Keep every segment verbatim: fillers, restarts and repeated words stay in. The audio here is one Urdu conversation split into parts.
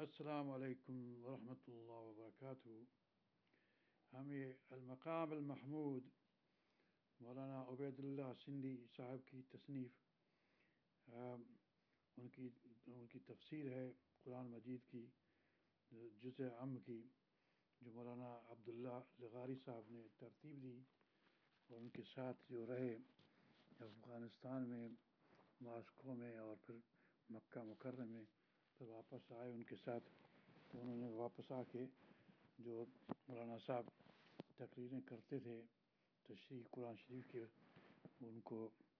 السلام علیکم ورحمۃ اللہ وبرکاتہ. ہم یہ المقام المحمود مولانا عبید اللہ سندھی صاحب کی تصنیف ان کی ان کی تفسیر ہے قرآن مجید کی جزء ام کی، جو مولانا عبداللہ لغاری صاحب نے ترتیب دی اور ان کے ساتھ جو رہے افغانستان میں، ماسکو میں اور پھر مکہ مکرمہ میں، پھر واپس آئے ان کے ساتھ. تو انہوں نے واپس آ کے جو مولانا صاحب تقریریں کرتے تھے تشریح قرآن شریف کے، ان کو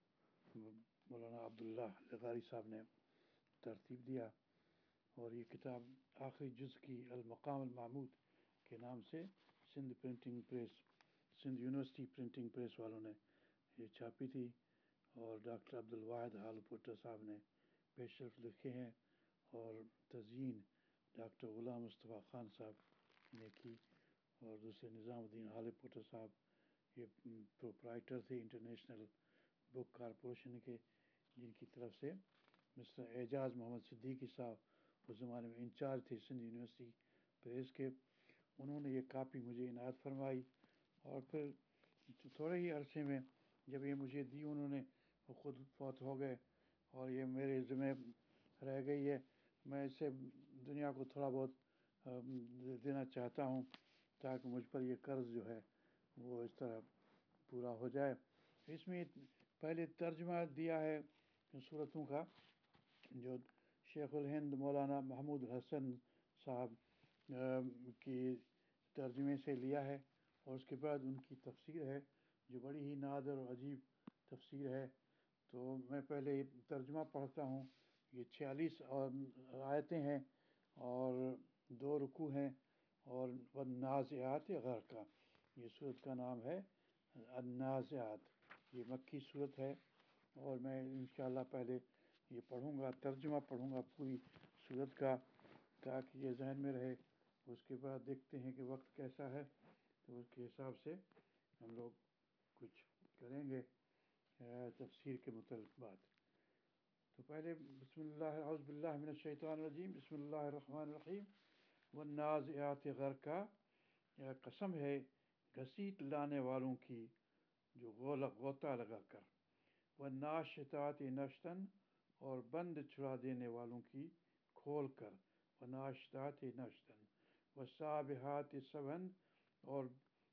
مولانا عبداللہ لغاری صاحب نے ترتیب دیا، اور یہ کتاب آخری جز کی المقام المحمود کے نام سے Sindh printing press, Sindh university printing press والوں نے یہ چھاپی تھی، اور ڈاکٹر عبدالواحد حال پوٹر صاحب نے پیشرفت لکھے ہیں، اور تزئین ڈاکٹر غلام مصطفیٰ خان صاحب نے کی، اور دوسرے نظام الدین حال پوٹر صاحب یہ پروپرائٹر تھے انٹرنیشنل بک کارپوریشن کے، جن کی طرف سے مسٹر اعجاز محمد صدیقی صاحب اس زمانے میں انچارج تھے سندھ یونیورسٹی پریس کے. انہوں نے یہ کاپی مجھے عنایت فرمائی، اور پھر تھوڑے ہی عرصے میں جب یہ مجھے دی انہوں نے، وہ خود فوت ہو گئے، اور یہ میرے ذمہ رہ گئی ہے. میں اس سے دنیا کو تھوڑا بہت دینا چاہتا ہوں تاکہ مجھ پر یہ قرض جو ہے وہ اس طرح پورا ہو جائے. اس میں پہلے ترجمہ دیا ہے صورتوں کا، جو شیخ الہند مولانا محمود حسن صاحب کی ترجمے سے لیا ہے، اور اس کے بعد ان کی تفسیر ہے جو بڑی ہی نادر اور عجیب تفسیر ہے. تو میں پہلے ترجمہ پڑھتا ہوں. یہ چھیالیس آیتیں ہیں اور دو رکوع ہیں، اور والنازعات غرقا، یہ صورت کا نام ہے النازعات. یہ مکی صورت ہے، اور میں انشاءاللہ پہلے یہ پڑھوں گا، ترجمہ پڑھوں گا پوری صورت کا تاکہ یہ ذہن میں رہے. اس کے بعد دیکھتے ہیں کہ وقت کیسا ہے، تو اس کے حساب سے ہم لوگ کچھ کریں گے تفسیر کے متعلق بات. تو پہلے بسم اللہ اعوذ باللہ من الشیطان الرجیم، بسم اللہ الرحمن الرحیم. والنازعات غرقا، قسم ہے گھسیٹ لانے والوں کی جو غوطہ لگا کر. والناشطات نشتن، اور بند چھڑا دینے والوں کی کھول کر. والناشطات نشتن. والسابحات سبحن، اور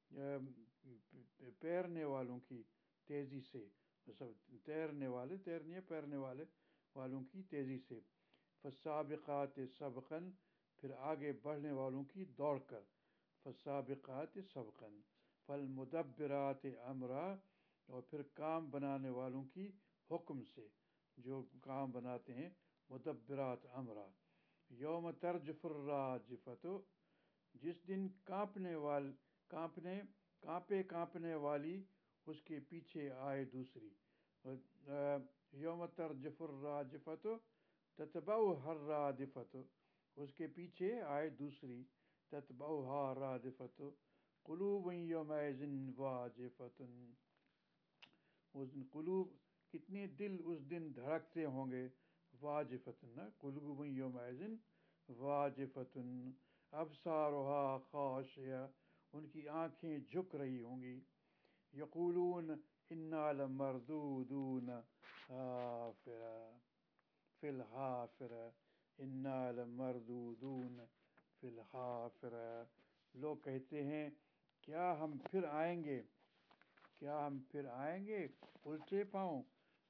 پیرنے والوں کی تیزی سے، تیرنے والے تیرنے پیرنے والے والوں کی تیزی سے. فالسابقات سبقاً، پھر آگے بڑھنے والوں کی دوڑ کر. فالسابقات سبقاً. فالمدبرات امرا، اور پھر کام بنانے والوں کی حکم سے، جو کام بناتے ہیں مدبرات امرا. یوم ترجف الراجفۃ، جس دن کانپنے وال کانپنے کانپے کانپنے والی اس کے پیچھے آئے دوسری. یوم ترجف الراجفۃ تتبعها الرادفۃ، اس کے پیچھے آئے دوسری. تتبعها الرادفۃ. قلوب یومئذ واجفۃ، اس دن قلوب کتنے دل اس دن دھڑکتے ہوں گے. واجفۃ نہ قلوب یومئذ واجفۃ. ابصارها خاشعہ، ان کی آنکھیں جھک رہی ہوں گی. یقولون انا لمردودون حافرہ فی الحافرہ. انا لمردودون فی الحافرہ، لوگ کہتے ہیں کیا ہم پھر آئیں گے، کیا ہم پھر آئیں گے الٹے پاؤں.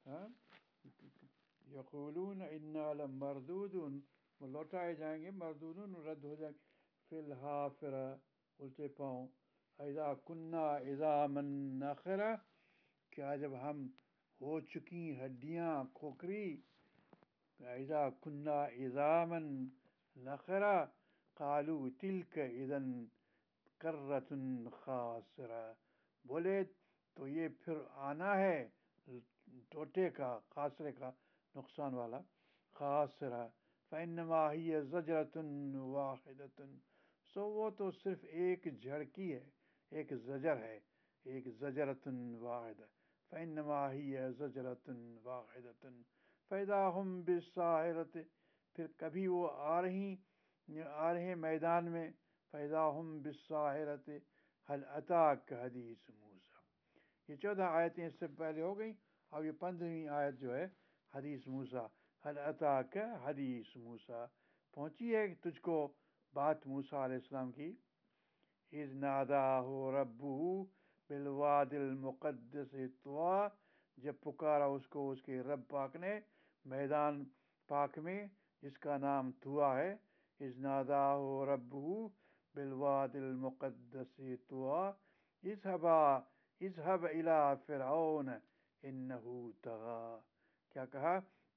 یقولون انا لمردودون، وہ لوٹائے جائیں گے، مردودون رد ہو جائیں گے. فی الحافرہ، الٹے پاؤں. اذا کنا عظاما نخرہ، کیا جب ہم ہو چکی ہڈیاں کھوکھری. اذا کنا عظاما نخرہ قالوا تلک اذا کرۃ خاسرہ، بولے تو یہ پھر آنا ہے ٹوٹے کا، خاسرے کا نقصان والا. خاسرہ. فإنما هي زجرۃ واحدۃ، سو وہ تو صرف ایک جھڑکی ہے، ایک زجر ہے، ایک زجرۃ واحدہ. فإنما هي زجرۃ واحدۃ. فإذا هم بالساہرۃ، پھر کبھی وہ آ رہی آ رہے ہیں میدان میں، فَإِذَا هُمْ بِالسَّاهِرَةِ هَلْ أَتَاكَ حَدِيثُ موسیٰ. یہ چودہ آیتیں اس سے پہلے ہو گئیں، اور یہ پندرہویں آیت جو ہے حدیث موسیٰ، هَلْ أَتَاكَ حَدِيثُ موسیٰ، پہنچی ہے تجھ کو بات موسیٰ علیہ السلام کی. اِذْ نَادَاهُ رَبُّهُ بِالْوَادِ الْمُقَدَّسِ طُوًى، جب پکارا اس کو اس کے رب پاک نے میدان پاک میں جس کا نام طویٰ ہے. اِذْ نَادَاهُ رَبُّهُ بِالْوَادِ الْمُقَدَّسِ طُوًى اذْهَبَا اذْهَبْ إِلَىٰ فِرْعَوْنَ إِنَّهُ طَغَىٰ. کیا کہا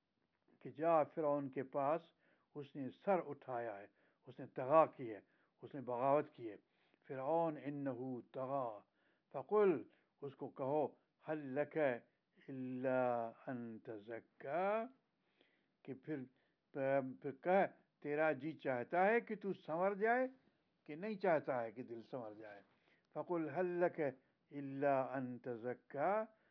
کہ جا فرعون کے پاس، اس نے سر اٹھایا ہے، اس نے طغا کی ہے، اس نے بغاوت کی ہے. فرعون انہو طغا. فقل، اس کو کہو، حل لک الا ان تزکا، کہ پھر پھر کہ تیرا جی چاہتا ہے کہ تو سنور جائے کہ نہیں چاہتا ہے کہ دل سنور جائے. فقل حل لک الا ان تزکا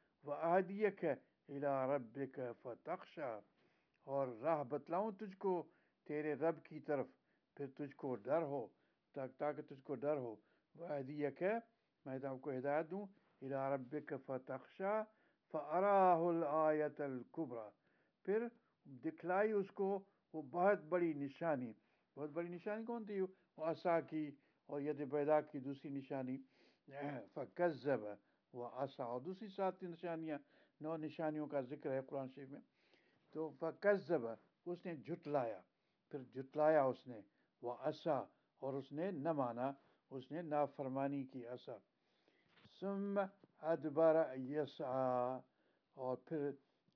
واہدیک الی ربک فتخشی، اور راہ بتلاؤں تجھ کو تیرے رب کی طرف، پھر تجھ کو ڈر ہو، تاکہ تجھ کو ڈر ہو. وَأَهْدِيَكَ، میں آپ کو ہدایت دوں، إِلَىٰ رَبِّكَ فَتَخْشَىٰ فَأَرَاهُ الْآيَةَ الْكُبْرىٰ، پھر دکھلائی اس کو وہ بہت بڑی نشانی. بہت بڑی نشانی کون تھی؟ وہ عصا کی اور ید بیضاء کی دوسری نشانی. فَكَذَّبَ وَعَصَىٰ، اور دوسری سات نشانیاں، نو نشانیوں کا ذکر ہے قرآن شریف میں. تو فَكَذَّبَ، اس نے جھٹلایا، پھر جھٹلایا اس نے. وَعَصَىٰ، اور اس نے نہ مانا، اس نے نافرمانی کی. عصا. ثُمَّ أَدْبَرَ يَسْعَىٰ، اور پھر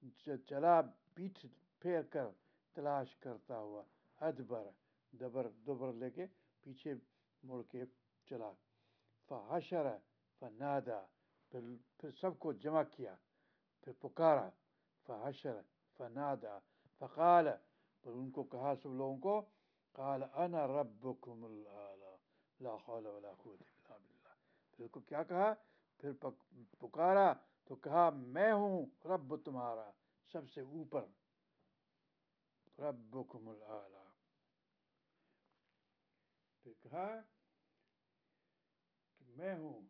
چلا پیٹھ پھیر کر تلاش کرتا ہوا. ادبر، دبر دبر لے کے پیچھے مڑ کے چلا. فحشر فنادى، پھر پھر سب کو جمع کیا، پھر پکارا. فحشر فنادى فقال، پھر ان کو کہا سب لوگوں کو، قال انا ربكم الاعلى لا حول ولا قوة الا بالله. پھر اس کو کیا کہا؟ پھر پکارا تو کہا میں ہوں رب تمہارا سب سے اوپر، ربكم الاعلى. پھر کہا کہ میں ہوں.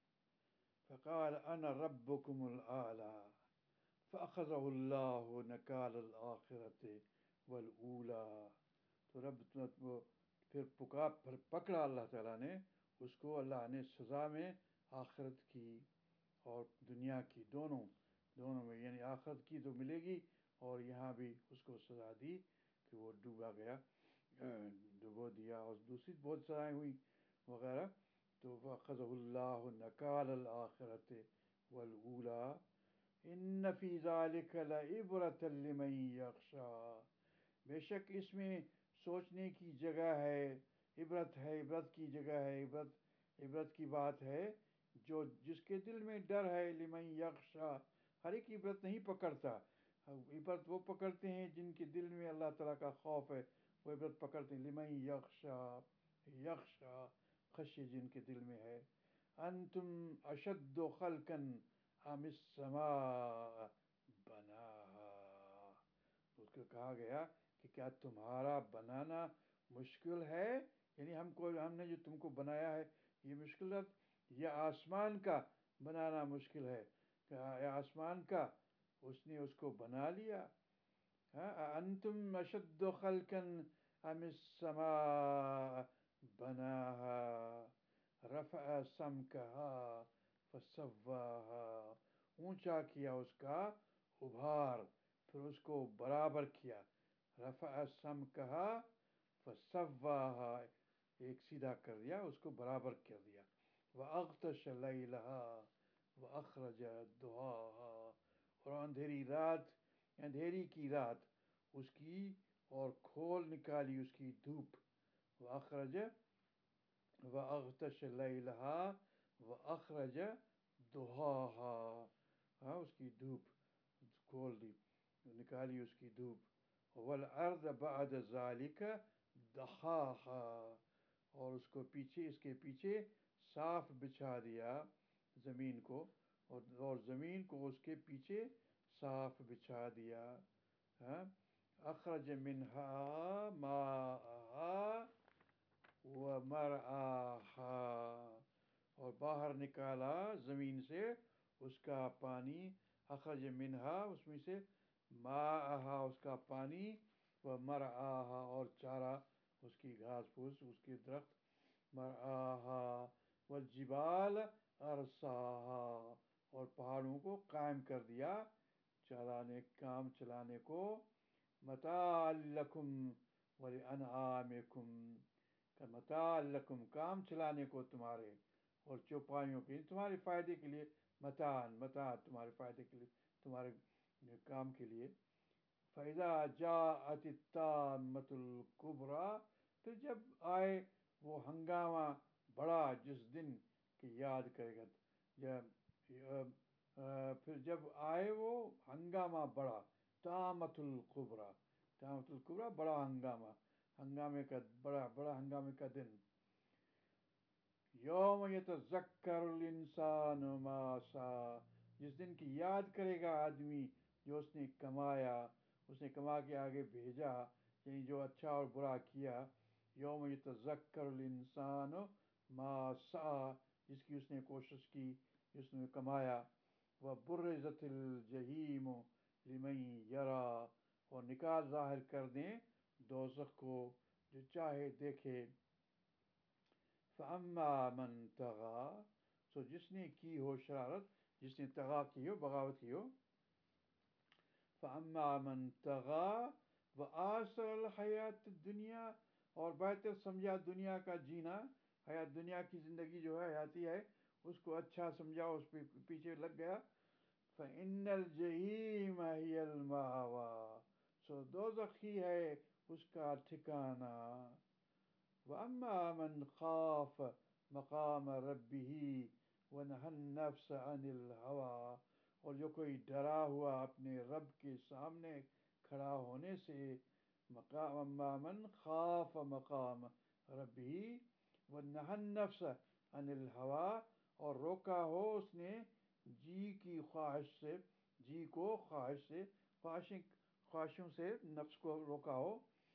فقال انا ربكم الاعلى فاخذه الله نكال الاخرة والاولى. تو رب پھر پکار پھر پکڑا اللہ تعالیٰ نے اس کو، اللہ نے سزا میں آخرت کی اور دنیا کی، دونوں دونوں میں، یعنی آخرت کی تو ملے گی اور یہاں بھی اس کو سزا دی کہ وہ ڈوبا گیا، ڈبو دیا، اور دوسری بہت سزائیں ہوئیں وغیرہ. تو فَأَخَذَهُ اللَّهُ نَكَالَ الْآخِرَةِ وَالْأُولَىٰ إِنَّ فِي ذَلِكَ لَعِبْرَةً لِمَن يَخْشَىٰ، بے شک اس میں سوچنے کی جگہ ہے، عبرت ہے، عبرت کی جگہ ہے، عبرت عبرت کی بات ہے جو جس کے دل میں ڈر ہے. لمن یخشیٰ، ہر ایک عبرت نہیں پکڑتا، عبرت وہ پکڑتے ہیں جن کے دل میں اللہ تعالیٰ کا خوف ہے، وہ عبرت پکڑتے ہیں. لمن یخشیٰ، یخشیٰ خشیہ جن کے دل میں ہے. انتم اشد خلقا ام السماء بناہا، اس کو کہا گیا کہ کیا تمہارا بنانا مشکل ہے، یعنی ہم کو ہم نے جو تم کو بنایا ہے یہ مشکل ہے، یا آسمان کا بنانا مشکل ہے؟ یا آسمان کا اس نے اس کو بنا لیا. انتم اشد خلقا ام السماء بناہا رفع سمکہا فسواہا، اونچا کیا اس کا ابھار، پھر اس کو برابر کیا. رفع سمکہا فسواہا، ایک سیدھا کر دیا، اس کو برابر کر دیا. وَأَغْطَشَ لَيْلَهَا وَأَخْرَجَ ضُحَاهَا، اور اندھیری رات، اندھیری کی رات اس کی، اور کھول نکالی اس کی دھوپ. وَأَخْرَجَ وَأَغْطَشَ لَيْلَهَا وَأَخْرَجَ ضُحَاهَا، ہاں اس کی دھوپ کھول دی، نکالی اس کی دھوپ. وَالْأَرْضَ بَعْدَ ذَلِكَ دَحَاهَا، اور اس کو پیچھے، اس کے پیچھے صاف بچھا دیا زمین کو، اور زمین کو اس کے پیچھے صاف بچھا دیا. ہاں اخرج منہا ماءہا ومرعاہا، اور باہر نکالا زمین سے اس کا پانی، اخرج منہا اس میں سے، ماءہا اس کا پانی، ومرعاہا اور چارہ اس کی گھاس پھوس اس کی درخت، مرعاہا والجبال ارساہا اور پہاڑوں کو قائم کر دیا چلانے کام چلانے کو، متاع لکم ولانعامکم، متاع لکم کام چلانے کو تمہارے اور چوپایوں کے تمہارے فائدے کے لیے، متاع متاع تمہارے فائدے کے لیے تمہارے کام کے لیے۔ فَإِذَا جَاءَتِ الطَّامَّةُ الْكُبْرىٰ، پھر جب آئے وہ ہنگامہ بڑا جس دن کی یاد کرے گا، پھر جب آئے وہ ہنگامہ بڑا، طامۃ الکبریٰ، طامۃ الکبریٰ بڑا ہنگامہ، ہنگامے کا بڑا بڑا ہنگامے کا دن، یوم یتذکر الانسان ما سعی، جس دن کی یاد کرے گا آدمی جو اس نے کمایا، اس نے کما کے آگے بھیجا، یعنی جو اچھا اور برا کیا، یوم یتذکر الانسان ما سعی، جس کی اس نے کوشش کی، جس نے کمایا، وبرزت الجحیم لمن یرا، اور نکال ظاہر کر دیں دوزخ کو جو چاہے دیکھے، فَأَمَّا مَنْ طَغَىٰ، سو جس نے کی ہو شرارت، جس نے طغا کی ہو، بغاوت کی ہو، فَأَمَّا مَنْ طَغَىٰ وَآثَرَ الْحَيَاةَ الدُّنْيَا، اور بہتر سمجھا دنیا کا جینا، حیات دنیا کی زندگی جو ہے حیاتی ہے اس کو اچھا سمجھا، اس پہ پیچھے لگ گیا، فَإِنَّ الْجَحِيمَ هِيَ الْمَأْوَىٰ، سو دوزخ ہی ہے اس کا ٹھکانہ، وَأَمَّا مَنْ خَافَ مَقَامَ رَبِّهِ وَنَهَى النَّفْسَ عَنِ الْهَوَىٰ، اور جو کوئی ڈرا ہوا اپنے رب کے سامنے کھڑا ہونے سے، مقام اما من خاف مقام ربی ونہى النفس عن الہویٰ، اور روکا ہو اس نے جی کی خواہش سے، جی کو خواہش سے، خواہشوں سے نفس کو روکا ہو،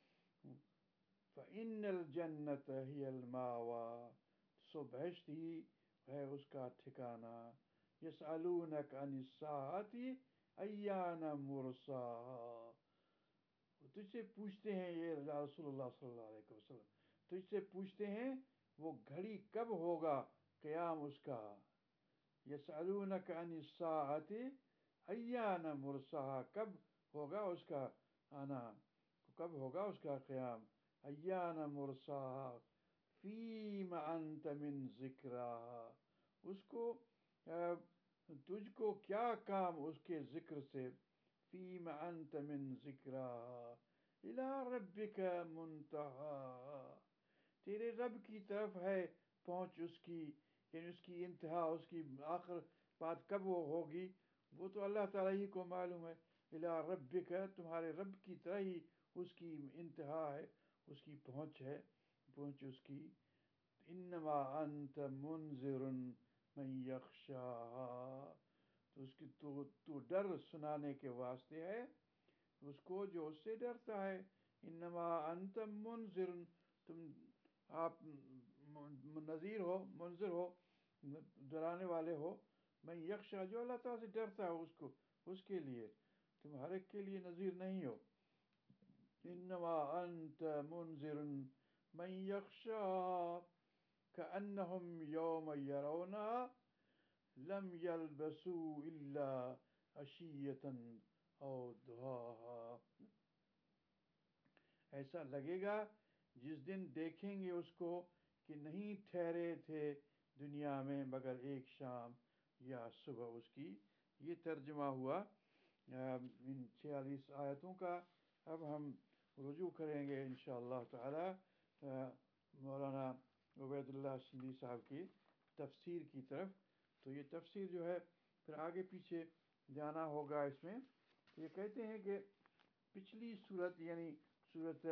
فإن الجنت ہی الماویٰ، سو بہشت ہی ہے اس کا ٹھکانہ، یسألونک عن الساعة ایان مرساہا، تجھ سے پوچھتے ہیں یہ رسول اللہ صلی اللہ علیہ وسلم، تجھ سے پوچھتے ہیں وہ گھڑی کب ہوگا قیام اس کا، یسألونک عن الساعة ایان مرساہا، کب ہوگا اس کا آنا، کب ہوگا اس کا قیام، ایان مرساہا فیم انت من ذکراہا، اس کو تجھ کو کیا کام اس کے ذکر سے، فیم انت من ذکراہا الی ربک منتہا، تیرے رب کی طرف ہے پہنچ اس کی، یعنی اس کی انتہا، اس کی آخر بات کب وہ ہوگی وہ تو اللہ تعالیٰ ہی کو معلوم ہے، الی ربک تمہارے رب کی طرح ہی اس کی انتہا ہے، اس کی پہنچ ہے، پہنچ اس کی، انما انت منذر من یخشاہا، تو اس کی تو تو ڈر سنانے کے واسطے ہے اس کو جو اس سے ڈرتا ہے، انما انت منذر، تم آپ نذیر ہو، منذر ہو، ڈرانے والے ہو، من یخشا جو اللہ تعالیٰ سے ڈرتا ہے اس کو، اس کے لیے، تم ہر ایک کے لیے نذیر نہیں ہو، انما انت منذر من یخشا کأنہم یوم یرونہا لم یلبسوا الا عشیۃ او ضحاہا، ایسا لگے گا جس دن دیکھیں گے اس کو کہ نہیں ٹھہرے تھے دنیا میں مگر ایک شام یا صبح اس کی۔ یہ ترجمہ ہوا ان چھیالیس آیتوں کا۔ اب ہم رجوع کریں گے انشاءاللہ تعالی مولانا عبید اللہ سندھی صاحب کی تفسیر کی طرف۔ تو یہ تفسیر جو ہے پھر آگے پیچھے جانا ہوگا اس میں۔ یہ کہتے ہیں کہ پچھلی صورت یعنی صورت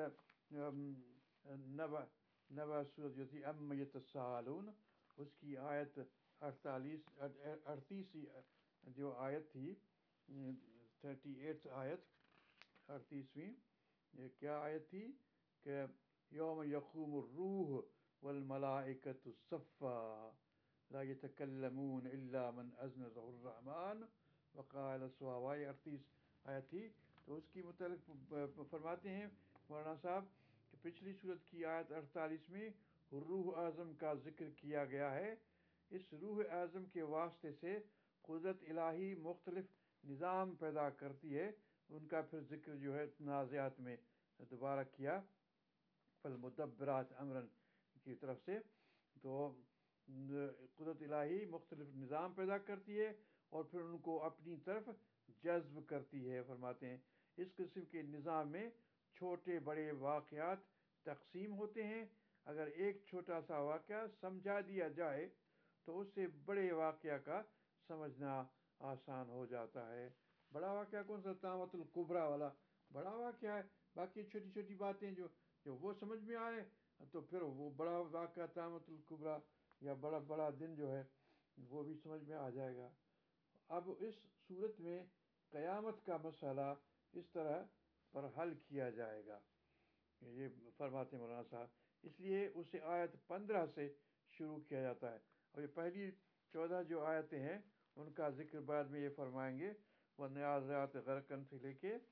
نبا نبا صورت جو تھی ام یتساءلون، اس کی آیت اڑتالیس اڑتیس جو آیت تھی، تھرٹی ایٹ آیت، اڑتیسویں، یہ کیا آیت تھی کہ یوم یقوم الروح والملائکۃ صفا لا یتکلمون الا من اذن له الرحمن وقال صوابا، یہ اڑتیس آیت تھی. تو اس کی متعلق فرماتے ہیں مولانا صاحب کہ پچھلی صورت کی آیت اڑتالیس میں روح اعظم کا ذکر کیا گیا ہے. اس روح اعظم کے واسطے سے قدرت الہی مختلف نظام پیدا کرتی ہے. ان کا پھر ذکر جو ہے تنازعات میں دوبارہ کیا فالمدبرات امرن کی طرف سے. تو قدرت الہی مختلف نظام پیدا کرتی ہے اور پھر ان کو اپنی طرف جذب کرتی ہے. فرماتے ہیں اس قسم کے نظام میں چھوٹے بڑے واقعات تقسیم ہوتے ہیں. اگر ایک چھوٹا سا واقعہ سمجھا دیا جائے تو اس سے بڑے واقعہ کا سمجھنا آسان ہو جاتا ہے. بڑا واقعہ کون سا؟ طامۃ الکبریٰ والا بڑا واقعہ ہے. باقی چھوٹی چھوٹی باتیں جو جو وہ سمجھ میں آئے تو پھر وہ بڑا واقعہ طامۃ الکبریٰ یا بڑا بڑا دن جو ہے وہ بھی سمجھ میں آ جائے گا. اب اس صورت میں قیامت کا مسئلہ اس طرح پر حل کیا جائے گا، یہ فرماتے ہیں مولانا صاحب. اس لیے اسے آیت پندرہ سے شروع کیا جاتا ہے. اور یہ پہلی چودہ جو آیتیں ہیں ان کا ذکر بعد میں یہ فرمائیں گے. وہ نیازات غرقن سے لے کے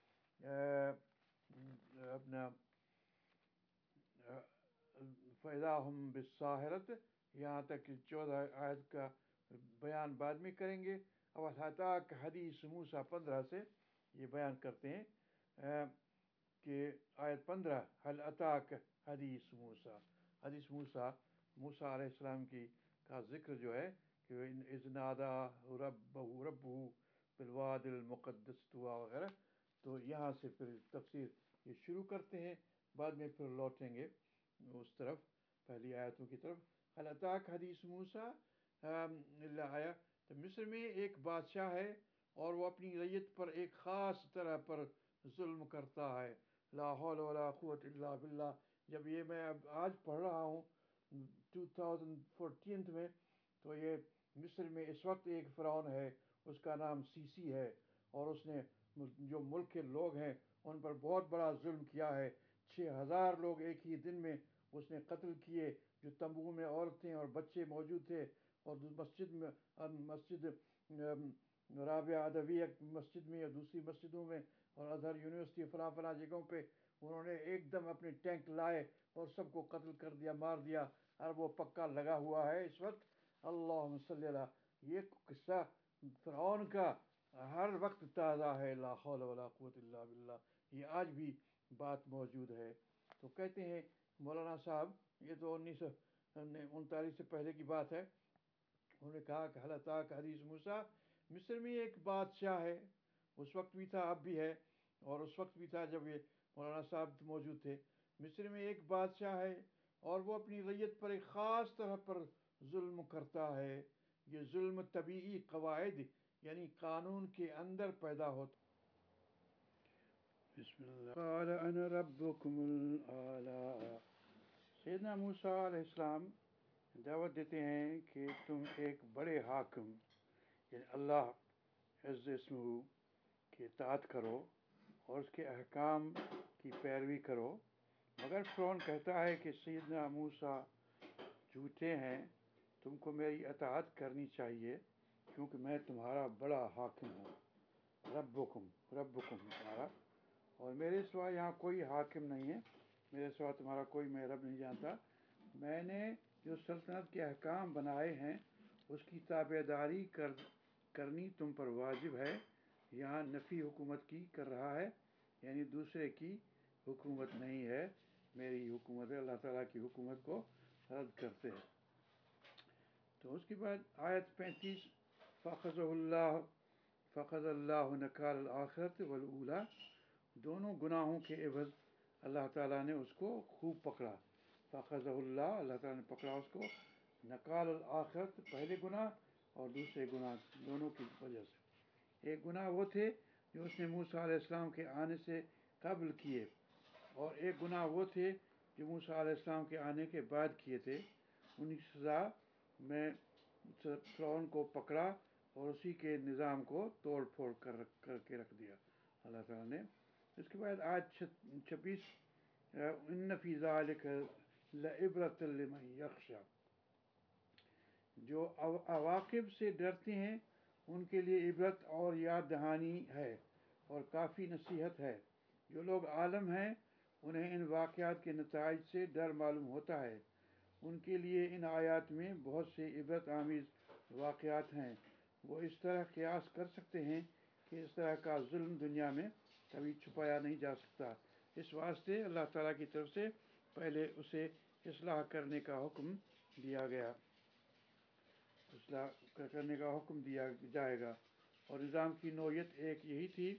اپنا فَإِذَا هُمْ بِالسَّاهِرَةِ یہاں تک کہ چودہ آیت کا بیان بعد میں کریں گے. اب حتاک حدیث موسیٰ پندرہ سے یہ بیان کرتے ہیں کہ آیت پندرہ حل اتاک حدیث موسیٰ، حدیث موسیٰ موسیٰ علیہ السلام کی کا ذکر جو ہے کہ اذ نادا ربہ ربہ بالواد المقدس طویٰ وغیرہ. تو یہاں سے پھر تفسیر یہ شروع کرتے ہیں، بعد میں پھر لوٹیں گے اس طرف پہلی آیتوں کی طرف. حل اتاک حدیث موسیٰ اللہ آیا. تو مصر میں ایک بادشاہ ہے اور وہ اپنی رعیت پر ایک خاص طرح پر ظلم کرتا ہے. لا حول ولا قوت الا باللہ. جب یہ میں اب آج پڑھ رہا ہوں ٹو تھاؤزنڈ فورٹین میں تو یہ مصر میں اس وقت ایک فرعون ہے، اس کا نام سیسی ہے، اور اس نے جو ملک کے لوگ ہیں ان پر بہت بڑا ظلم کیا ہے. چھ ہزار لوگ ایک ہی دن میں اس نے قتل کیے، جو تمبو میں عورتیں اور بچے موجود تھے. اور مسجد میں مسجد رابعہ ادویہ مسجد میں یا دوسری مسجدوں میں اور اظہر یونیورسٹی فلاں فلاں جگہوں پہ انہوں نے ایک دم اپنے ٹینک لائے اور سب کو قتل کر دیا، مار دیا. اور وہ پکا لگا ہوا ہے اس وقت. اللہم صلی اللہ. یہ قصہ فرعون کا ہر وقت تازہ ہے. لا حول ولا قوت الا باللہ. یہ آج بھی بات موجود ہے. تو کہتے ہیں مولانا صاحب، یہ تو انیس سو انتالیس سے پہلے کی بات ہے. انہوں نے کہا کہ حل اتاک حدیث موسیٰ. مصر میں ایک بادشاہ ہے، اس وقت بھی تھا اب بھی ہے، اور اس وقت بھی تھا جب یہ مولانا صاحب موجود تھے. مصر میں ایک بادشاہ ہے اور وہ اپنی رعیت پر ایک خاص طرح پر ظلم کرتا ہے. یہ ظلم طبیعی قواعد یعنی قانون کے اندر پیدا ہوتا. بسم اللہ. قال انا ربکم الاعلی. سیدنا موسیٰ علیہ السلام دعوت دیتے ہیں کہ تم ایک بڑے حاکم یعنی اللہ عز اسمہ کی اطاعت کرو اور اس کے احکام کی پیروی کرو. مگر فرعون کہتا ہے کہ سیدنا موسیٰ جھوٹے ہیں، تم کو میری اطاعت کرنی چاہیے کیونکہ میں تمہارا بڑا حاکم ہوں. ربکم ربکم تمہارا، اور میرے سوا یہاں کوئی حاکم نہیں ہے، میرے سوا تمہارا کوئی میں رب نہیں جانتا. میں نے جو سلطنت کے احکام بنائے ہیں اس کی تابع داری کر کرنی تم پر واجب ہے. یہاں نفی حکومت کی کر رہا ہے، یعنی دوسرے کی حکومت نہیں ہے، میری حکومت ہے. اللہ تعالیٰ کی حکومت کو رد کرتے ہیں. تو اس کے بعد آیت پینتیس فَأَخَذَهُ اللَّهُ فَأَخَذَ اللَّهُ نَكَالَ الْآخِرَةِ وَالْأُولَىٰ. دونوں گناہوں کے عوض اللہ تعالیٰ نے اس کو خوب پکڑا. فَأَخَذَهُ اللَّهُ، اللہ تعالیٰ نے پکڑا اس کو، نَكَالَ الْآخِرَةِ پہلے گناہ اور دوسرے گناہ دونوں کی وجہ سے. ایک گناہ وہ تھے جو اس نے موسیٰ علیہ السلام کے آنے سے قبل کیے، اور ایک گناہ وہ تھے جو موسیٰ علیہ السلام کے آنے کے بعد کیے تھے. ان کی سزا میں فرعون کو پکڑا اور اسی کے نظام کو توڑ پھوڑ کر کر کے رکھ دیا اللہ تعالیٰ نے. اس کے بعد آج چھبیس، ان فی ذالک لعبرۃ لمن یخشی، جو عواقب سے ڈرتے ہیں ان کے لیے عبرت اور یاد دہانی ہے اور کافی نصیحت ہے۔ جو لوگ عالم ہیں انہیں ان واقعات کے نتائج سے ڈر معلوم ہوتا ہے، ان کے لیے ان آیات میں بہت سے عبرت آمیز واقعات ہیں۔ وہ اس طرح قیاس کر سکتے ہیں کہ اس طرح کا ظلم دنیا میں کبھی چھپایا نہیں جا سکتا، اس واسطے اللہ تعالیٰ کی طرف سے پہلے اسے اصلاح کرنے کا حکم دیا گیا اصلاح کرنے کا حکم دیا جائے گا۔ اور نظام کی نوعیت ایک یہی تھی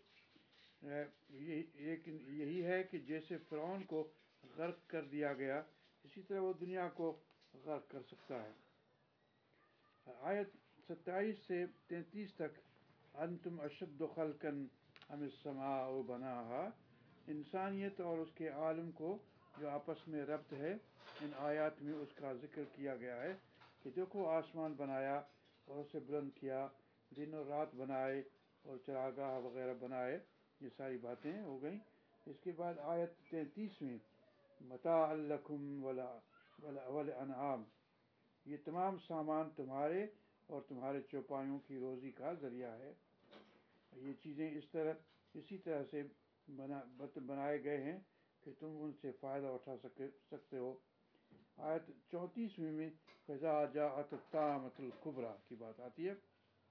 ایک یہی ہے کہ جیسے فرعون کو غرق کر دیا گیا اسی طرح وہ دنیا کو غرق کر سکتا ہے۔ آیت ستائیس سے تینتیس تک، انتم اشد خلقا ام السماء بناہا، انسانیت اور اس کے عالم کو جو آپس میں ربط ہے، ان آیات میں اس کا ذکر کیا گیا ہے کہ دیکھو آسمان بنایا اور اسے بلند کیا، دن اور رات بنائے اور چراگاہ وغیرہ بنائے، یہ ساری باتیں ہو گئیں۔ اس کے بعد آیت تینتیس میں، متاعا لکم وللانعام، یہ تمام سامان تمہارے اور تمہارے چوپایوں کی روزی کا ذریعہ ہے۔ یہ چیزیں اس طرح اسی طرح سے بنا بنائے گئے ہیں کہ تم ان سے فائدہ اٹھا سکتے ہو۔ آیت چونتیسویں میں فَإِذَا جَاءَتِ الطَّامَّةُ الْكُبْرىٰ کی بات آتی ہے۔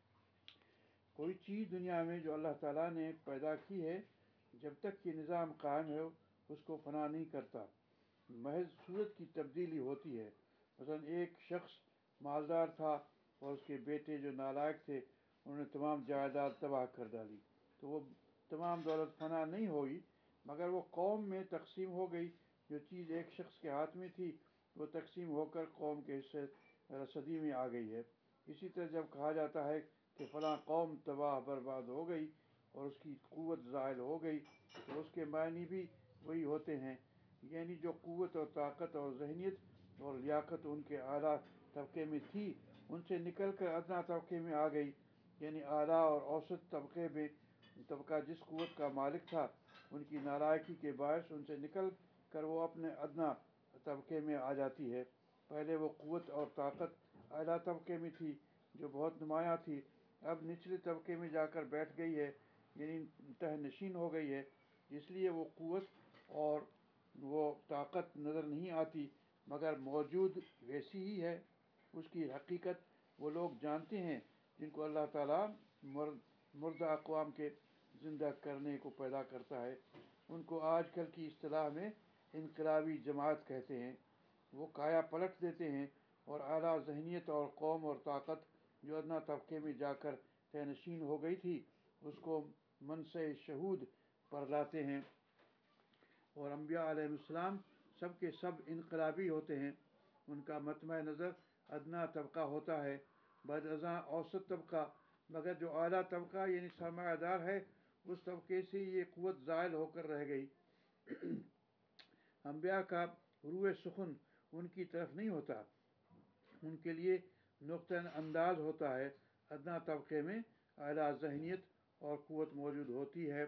کوئی چیز دنیا میں جو اللہ تعالیٰ نے پیدا کی ہے، جب تک یہ نظام قائم ہے اس کو فنا نہیں کرتا، محض صورت کی تبدیلی ہوتی ہے۔ مثلا ایک شخص مالدار تھا اور اس کے بیٹے جو نالائق تھے انہوں نے تمام جائیداد تباہ کر ڈالی، تو وہ تمام دولت فنا نہیں ہوئی مگر وہ قوم میں تقسیم ہو گئی۔ جو چیز ایک شخص کے ہاتھ میں تھی وہ تقسیم ہو کر قوم کے حصے رسدی میں آ گئی ہے۔ اسی طرح جب کہا جاتا ہے کہ فلاں قوم تباہ برباد ہو گئی اور اس کی قوت زائل ہو گئی، تو اس کے معنی بھی وہی ہوتے ہیں، یعنی جو قوت اور طاقت اور ذہنیت اور لیاقت ان کے اعلیٰ طبقے میں تھی ان سے نکل کر ادنا طبقے میں آ گئی، یعنی اعلیٰ اور اوسط طبقے میں طبقہ جس قوت کا مالک تھا ان کی نالائکی کے باعث ان سے نکل کر وہ اپنے ادنا طبقے میں آ جاتی ہے۔ پہلے وہ قوت اور طاقت اعلیٰ طبقے میں تھی جو بہت نمایاں تھی، اب نچلے طبقے میں جا کر بیٹھ گئی ہے، یعنی تہ نشین ہو گئی ہے، اس لیے وہ قوت اور وہ طاقت نظر نہیں آتی مگر موجود ویسی ہی ہے۔ اس کی حقیقت وہ لوگ جانتے ہیں جن کو اللہ تعالیٰ مردہ اقوام کے زندہ کرنے کو پیدا کرتا ہے، ان کو آج کل کی اصطلاح میں انقلابی جماعت کہتے ہیں۔ وہ کایا پلٹ دیتے ہیں اور اعلیٰ ذہنیت اور قوم اور طاقت جو ادنا طبقے میں جا کر تہ نشین ہو گئی تھی اس کو منصع شہود پر لاتے ہیں۔ اور انبیاء علیہ السلام سب کے سب انقلابی ہوتے ہیں، ان کا مطمع نظر ادنا طبقہ ہوتا ہے، بعد ازاں اوسط طبقہ، مگر جو اعلیٰ طبقہ یعنی سرمایہ دار ہے اس طبقے سے یہ قوت زائل ہو کر رہ گئی۔ انبیاء کا روح سخن ان کی طرف نہیں ہوتا، ان کے لیے نقطہ انداز ہوتا ہے، ادنا طبقے میں اعلیٰ ذہنیت اور قوت موجود ہوتی ہے،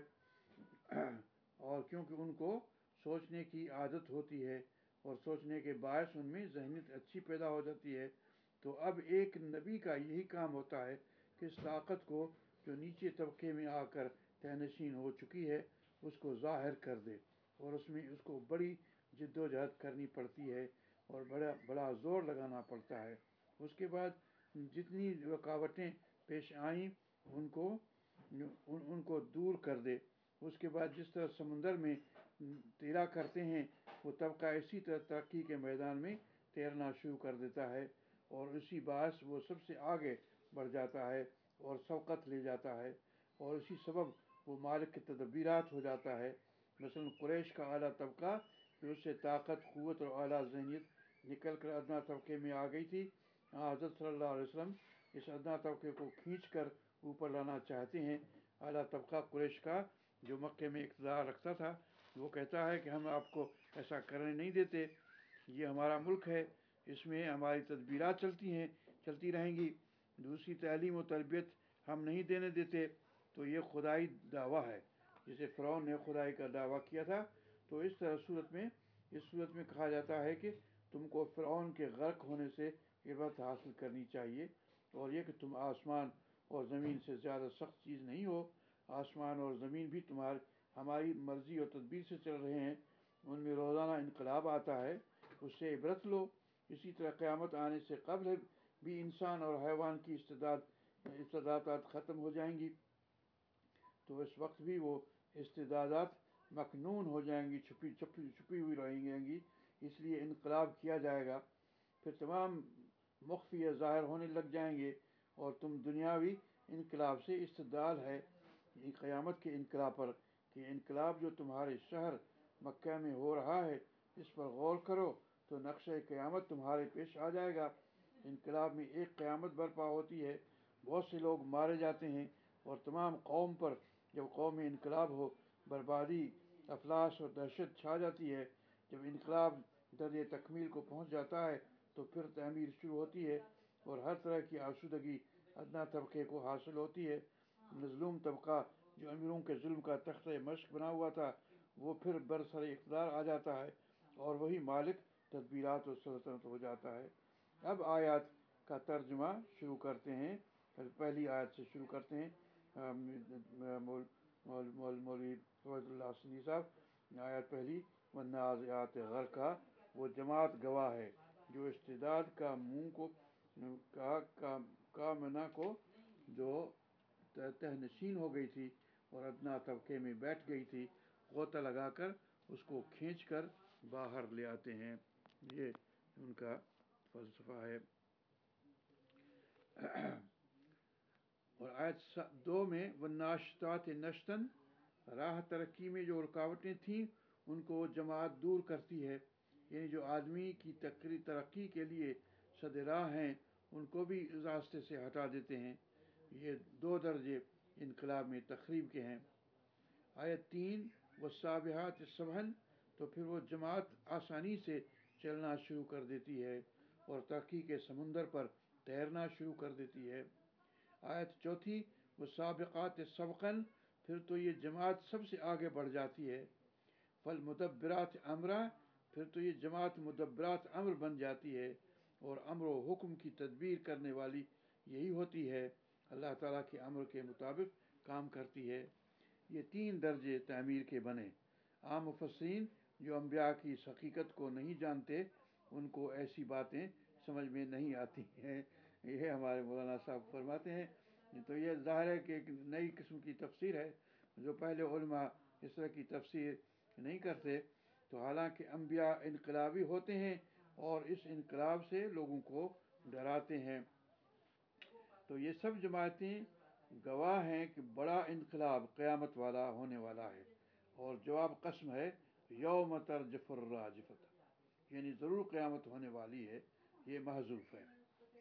اور کیونکہ ان کو سوچنے کی عادت ہوتی ہے اور سوچنے کے باعث ان میں ذہنیت اچھی پیدا ہو جاتی ہے، تو اب ایک نبی کا یہی کام ہوتا ہے کہ اس طاقت کو جو نیچے طبقے میں آ کر تہ نشین ہو چکی ہے اس کو ظاہر کر دے، اور اس میں اس کو بڑی جد و جہد کرنی پڑتی ہے اور بڑا بڑا زور لگانا پڑتا ہے۔ اس کے بعد جتنی رکاوٹیں پیش آئیں ان کو ان, ان کو دور کر دے۔ اس کے بعد جس طرح سمندر میں تیرا کرتے ہیں وہ طبقہ اسی طرح ترقی کے میدان میں تیرنا شروع کر دیتا ہے اور اسی باعث وہ سب سے آگے بڑھ جاتا ہے اور سبقت لے جاتا ہے، اور اسی سبب وہ مالک کے تدبیرات ہو جاتا ہے۔ مثلا قریش کا اعلیٰ طبقہ کہ اس سے طاقت، قوت اور اعلیٰ ذہنیت نکل کر ادنا طبقے میں آ گئی تھی، حضرت صلی اللہ علیہ وسلم اس ادنا طبقے کو کھینچ کر اوپر لانا چاہتے ہیں۔ اعلیٰ طبقہ قریش کا جو مکے میں اقتدار رکھتا تھا وہ کہتا ہے کہ ہم آپ کو ایسا کرنے نہیں دیتے، یہ ہمارا ملک ہے، اس میں ہماری تدبیرات چلتی ہیں چلتی رہیں گی، دوسری تعلیم و تربیت ہم نہیں دینے دیتے، تو یہ خدائی دعویٰ ہے۔ جسے فرعون نے خدائی کا دعویٰ کیا تھا، تو اس طرح صورت میں اس صورت میں کہا جاتا ہے کہ تم کو فرعون کے غرق ہونے سے عبرت حاصل کرنی چاہیے، اور یہ کہ تم آسمان اور زمین سے زیادہ سخت چیز نہیں ہو۔ آسمان اور زمین بھی تمہاری ہماری مرضی اور تدبیر سے چل رہے ہیں، ان میں روزانہ انقلاب آتا ہے، اس سے عبرت لو۔ اسی طرح قیامت آنے سے قبل بھی انسان اور حیوان کی استعداد استعدادات ختم ہو جائیں گی، تو اس وقت بھی وہ استعدادات مکنون ہو جائیں گی، چھپی چھپی چھپی ہوئی رہیں گی، اس لیے انقلاب کیا جائے گا، پھر تمام مخفی ظاہر ہونے لگ جائیں گے، اور تم دنیاوی انقلاب سے استدلال ہے قیامت کے انقلاب پر کہ انقلاب جو تمہارے شہر مکہ میں ہو رہا ہے اس پر غور کرو تو نقشہ قیامت تمہارے پیش آ جائے گا۔ انقلاب میں ایک قیامت برپا ہوتی ہے، بہت سے لوگ مارے جاتے ہیں، اور تمام قوم پر جب قوم میں انقلاب ہو بربادی، افلاس اور دہشت چھا جاتی ہے۔ جب انقلاب درجہ تکمیل کو پہنچ جاتا ہے تو پھر تعمیر شروع ہوتی ہے، اور ہر طرح کی آسودگی ادنا طبقے کو حاصل ہوتی ہے۔ مظلوم طبقہ جو امیروں کے ظلم کا تختہ مشق بنا ہوا تھا وہ پھر برسر اقتدار آ جاتا ہے، اور وہی مالک تدبیرات و سلطنت ہو جاتا ہے۔ اب آیات کا ترجمہ شروع کرتے ہیں، پہلی آیت سے شروع کرتے ہیں۔ مولوی فواد اللہ سندھی صاحب، آیت پہلی: والنازعات غرقا، وہ جماعت گواہ ہے جو استعداد کا منہ کو کا کا کامنا کو جو تہ نشین ہو گئی تھی اور ادنا طبقے میں بیٹھ گئی تھی، غوطہ لگا کر اس کو کھینچ کر باہر لے آتے ہیں۔ یہ ان کا فلسفہ ہے۔ اور آیت دو میں والناشطات نشطاً، راہ ترقی میں جو رکاوٹیں تھیں ان کو جماعت دور کرتی ہے، یعنی جو آدمی کی ترقی کے لیے سد راہ ہیں ان کو بھی راستے سے ہٹا دیتے ہیں۔ یہ دو درجے انقلاب میں تخریب کے ہیں۔ آیت تین: والسابحات سبحاً، تو پھر وہ جماعت آسانی سے چلنا شروع کر دیتی ہے اور ترقی کے سمندر پر تیرنا شروع کر دیتی ہے۔ آیت چوتھی: والسابقات سبقاً، پھر تو یہ جماعت سب سے آگے بڑھ جاتی ہے۔ فالمدبرات امرا، پھر تو یہ جماعت مدبرات امر بن جاتی ہے، اور امر و حکم کی تدبیر کرنے والی یہی ہوتی ہے، اللہ تعالیٰ کے امر کے مطابق کام کرتی ہے۔ یہ تین درجے تعمیر کے بنے۔ عام مفسرین جو انبیاء کی اس حقیقت کو نہیں جانتے ان کو ایسی باتیں سمجھ میں نہیں آتی ہیں، یہ ہمارے مولانا صاحب فرماتے ہیں۔ تو یہ ظاہر ہے کہ ایک نئی قسم کی تفسیر ہے جو پہلے علماء اس طرح کی تفسیر نہیں کرتے۔ تو حالانکہ انبیاء انقلابی ہوتے ہیں اور اس انقلاب سے لوگوں کو ڈراتے ہیں، تو یہ سب جماعتیں گواہ ہیں کہ بڑا انقلاب قیامت والا ہونے والا ہے، اور جواب قسم ہے یوم ترجف الراجفۃ، یعنی ضرور قیامت ہونے والی ہے، یہ محذوف ہے۔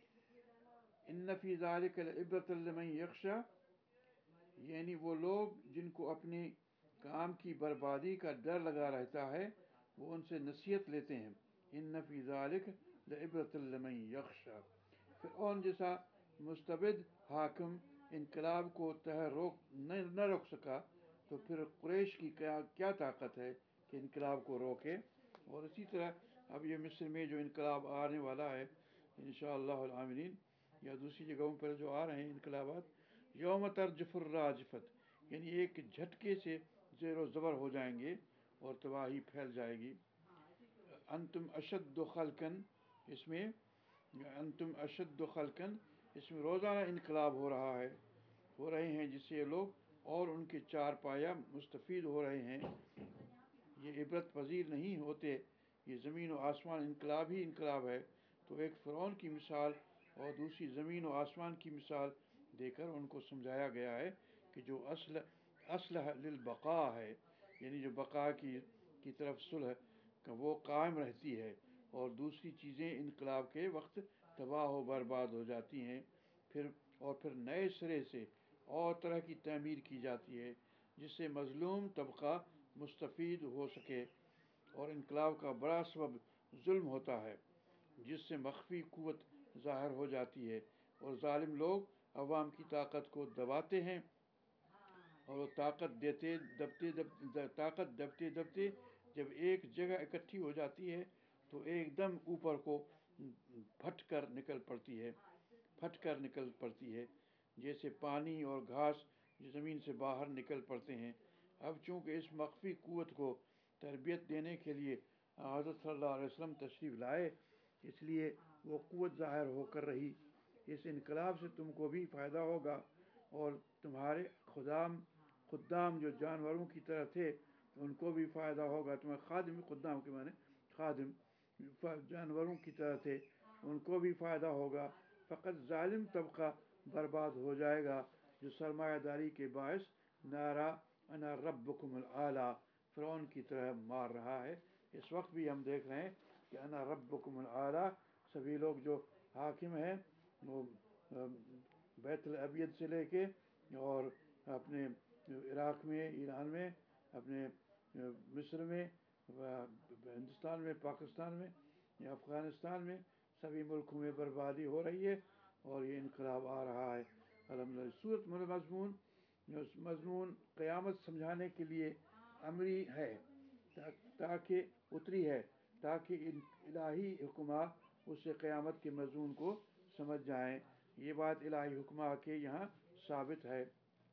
ان فی ذلک لعبرۃ لمن یخشی، یعنی وہ لوگ جن کو اپنے کام کی بربادی کا ڈر لگا رہتا ہے وہ ان سے نصیحت لیتے ہیں۔ ان فی ذلک لعبرۃ لمن یخشی، فرعون جیسا مستبد حاکم انقلاب کو تہ روک نہ روک سکا تو پھر قریش کی کیا کیا طاقت ہے کہ انقلاب کو روکے۔ اور اسی طرح اب یہ مصر میں جو انقلاب آنے والا ہے انشاءاللہ العاملین، یا دوسری جگہوں پر جو آ رہے ہیں انقلابات، یوم ترجف الراجفۃ، یعنی ایک جھٹکے سے زیر و زبر ہو جائیں گے اور تباہی پھیل جائے گی۔ انتم اشد خلقاً، اس میں انتم اشد خلقاً، اس میں روزانہ انقلاب ہو رہا ہے ہو رہے ہیں جس سے لوگ اور ان کے چار پایا مستفید ہو رہے ہیں، یہ عبرت پذیر نہیں ہوتے۔ یہ زمین و آسمان انقلاب ہی انقلاب ہے، تو ایک فرعون کی مثال اور دوسری زمین و آسمان کی مثال دے کر ان کو سمجھایا گیا ہے کہ جو اصل اصلح للبقاء ہے، یعنی جو بقا کی کی طرف صلح وہ قائم رہتی ہے، اور دوسری چیزیں انقلاب کے وقت تباہ و برباد ہو جاتی ہیں، پھر اور پھر نئے سرے سے اور طرح کی تعمیر کی جاتی ہے جس سے مظلوم طبقہ مستفید ہو سکے۔ اور انقلاب کا بڑا سبب ظلم ہوتا ہے جس سے مخفی قوت ظاہر ہو جاتی ہے، اور ظالم لوگ عوام کی طاقت کو دباتے ہیں اور وہ طاقت دیتے دبتے دبتے طاقت دبتے دبتے جب ایک جگہ اکٹھی ہو جاتی ہے تو ایک دم اوپر کو پھٹ کر نکل پڑتی ہے پھٹ کر نکل پڑتی ہے جیسے پانی اور گھاس زمین سے باہر نکل پڑتے ہیں۔ اب چونکہ اس مخفی قوت کو تربیت دینے کے لیے حضرت صلی اللہ علیہ وسلم تشریف لائے، اس لیے وہ قوت ظاہر ہو کر رہی۔ اس انقلاب سے تم کو بھی فائدہ ہوگا اور تمہارے خدام خدام جو جانوروں کی طرح تھے ان کو بھی فائدہ ہوگا۔ تمہارے خادم خدام کے معنی خادم جانوروں کی طرح تھے ان کو بھی فائدہ ہوگا۔ فقط ظالم طبقہ برباد ہو جائے گا جو سرمایہ داری کے باعث نعرہ انا ربکم الاعلیٰ فرعون کی طرح مار رہا ہے۔ اس وقت بھی ہم دیکھ رہے ہیں کہ انا ربکم الاعلیٰ سبھی لوگ جو حاکم ہیں وہ بیت الابید سے لے کے اور اپنے عراق میں، ایران میں، اپنے مصر میں، ہندوستان میں، پاکستان میں یا افغانستان میں سبھی ملکوں میں بربادی ہو رہی ہے اور یہ انقلاب آ رہا ہے الحمدللہ۔ سورۃ مضمون مضمون قیامت سمجھانے کے لیے امری ہے تاکہ اتری ہے تاکہ الہی حکماں اس سے قیامت کے مضمون کو سمجھ جائیں۔ یہ بات الہی حکماں کے یہاں ثابت ہے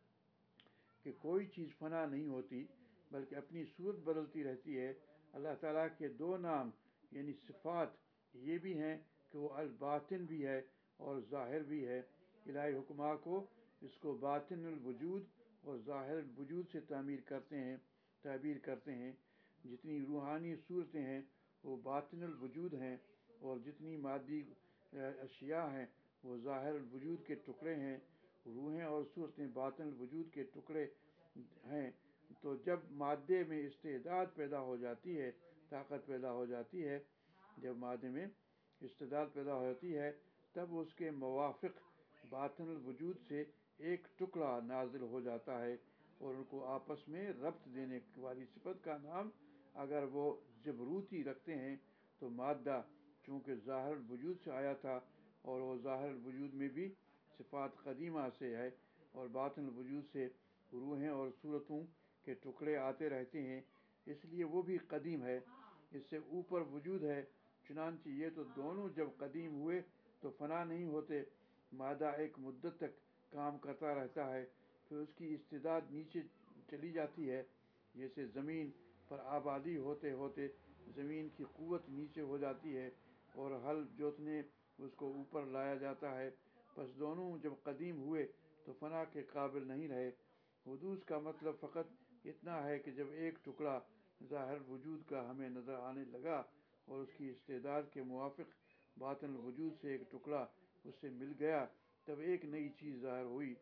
کہ کوئی چیز فنا نہیں ہوتی بلکہ اپنی صورت بدلتی رہتی ہے۔ اللہ تعالیٰ کے دو نام یعنی صفات یہ بھی ہیں کہ وہ الباطن بھی ہے اور ظاہر بھی ہے۔ الہی حکماں کو اس کو باطن الوجود اور ظاہر الوجود سے تعمیر کرتے ہیں تعبیر کرتے ہیں۔ جتنی روحانی صورتیں ہیں وہ باطن الوجود ہیں اور جتنی مادی اشیاء ہیں وہ ظاہر الوجود کے ٹکڑے ہیں۔ روحیں اور صورتیں باطن الوجود کے ٹکڑے ہیں۔ تو جب مادے میں استعداد پیدا ہو جاتی ہے، طاقت پیدا ہو جاتی ہے، جب مادے میں استعداد پیدا ہو جاتی ہے تب اس کے موافق باطن الوجود سے ایک ٹکڑا نازل ہو جاتا ہے اور ان کو آپس میں ربط دینے والی صفت کا نام اگر وہ جبروتی رکھتے ہیں تو مادہ چونکہ ظاہر الوجود سے آیا تھا اور وہ ظاہر الوجود میں بھی صفات قدیمہ سے ہے اور باطن الوجود سے روحیں اور صورتوں کے ٹکڑے آتے رہتے ہیں، اس لیے وہ بھی قدیم ہے، اس سے اوپر وجود ہے۔ چنانچہ یہ تو دونوں جب قدیم ہوئے تو فنا نہیں ہوتے۔ مادہ ایک مدت تک کام کرتا رہتا ہے پھر اس کی استعداد نیچے چلی جاتی ہے، جیسے زمین پر آبادی ہوتے ہوتے زمین کی قوت نیچے ہو جاتی ہے اور ہل جوتنے اس کو اوپر لایا جاتا ہے۔ پس دونوں جب قدیم ہوئے تو فنا کے قابل نہیں رہے۔ حدوث کا مطلب فقط اتنا ہے کہ جب ایک ٹکڑا ظاہر وجود کا ہمیں نظر آنے لگا اور اس کی استعداد کے موافق باطن وجود سے ایک ٹکڑا اس سے مل گیا تب ایک نئی چیز ظاہر ہوئی۔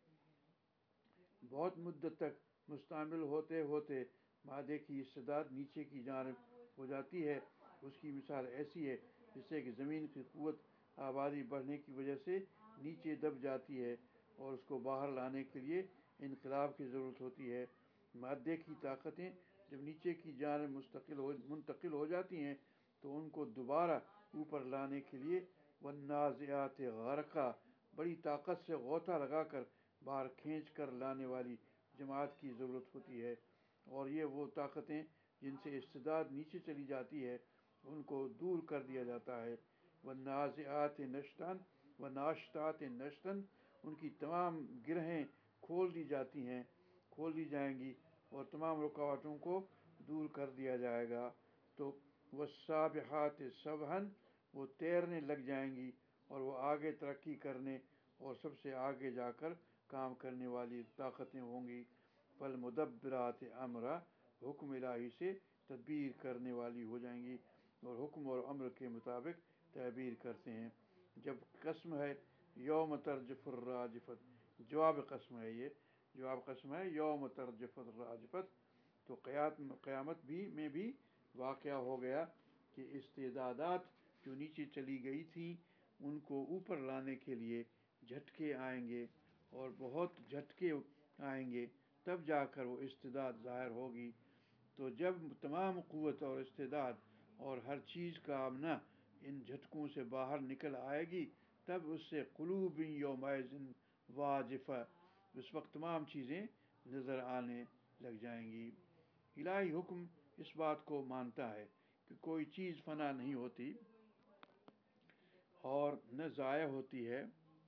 بہت مدت تک مستعمل ہوتے ہوتے مادے کی استعداد نیچے کی جانب ہو جاتی ہے۔ اس کی مثال ایسی ہے جیسے کہ زمین کی قوت آبادی بڑھنے کی وجہ سے نیچے دب جاتی ہے اور اس کو باہر لانے کے لیے انقلاب کی ضرورت ہوتی ہے۔ مادے کی طاقتیں جب نیچے کی جانب مستقل ہو منتقل ہو جاتی ہیں تو ان کو دوبارہ اوپر لانے کے لیے والنازعات غرقا بڑی طاقت سے غوطہ لگا کر باہر کھینچ کر لانے والی جماعت کی ضرورت ہوتی ہے، اور یہ وہ طاقتیں جن سے استعداد نیچے چلی جاتی ہے ان کو دور کر دیا جاتا ہے۔ والنازعات نشطا وناشطات نشطا ان کی تمام گرہیں کھول دی جاتی ہیں کھول دی جائیں گی اور تمام رکاوٹوں کو دور کر دیا جائے گا۔ تو والسابحات سبحا وہ تیرنے لگ جائیں گی اور وہ آگے ترقی کرنے اور سب سے آگے جا کر کام کرنے والی طاقتیں ہوں گی۔ فالمدبرات امرا حکم الہی سے تدبیر کرنے والی ہو جائیں گی اور حکم اور امر کے مطابق تعبیر کرتے ہیں۔ جب قسم ہے یوم ترجف الراجفت جواب قسم ہے یہ جواب قسم ہے یوم ترجف الراجفت تو قیامت بھی میں بھی واقعہ ہو گیا کہ استعدادات جو نیچے چلی گئی تھیں ان کو اوپر لانے کے لیے جھٹکے آئیں گے اور بہت جھٹکے آئیں گے تب جا کر وہ استعداد ظاہر ہوگی۔ تو جب تمام قوت اور استعداد اور ہر چیز کا آمنا ان جھٹکوں سے باہر نکل آئے گی تب اس سے قلوب یومئذ واجفہ اس وقت تمام چیزیں نظر آنے لگ جائیں گی۔ الہی حکم اس بات کو مانتا ہے کہ کوئی چیز فنا نہیں ہوتی اور نہ ضائع ہوتی ہے،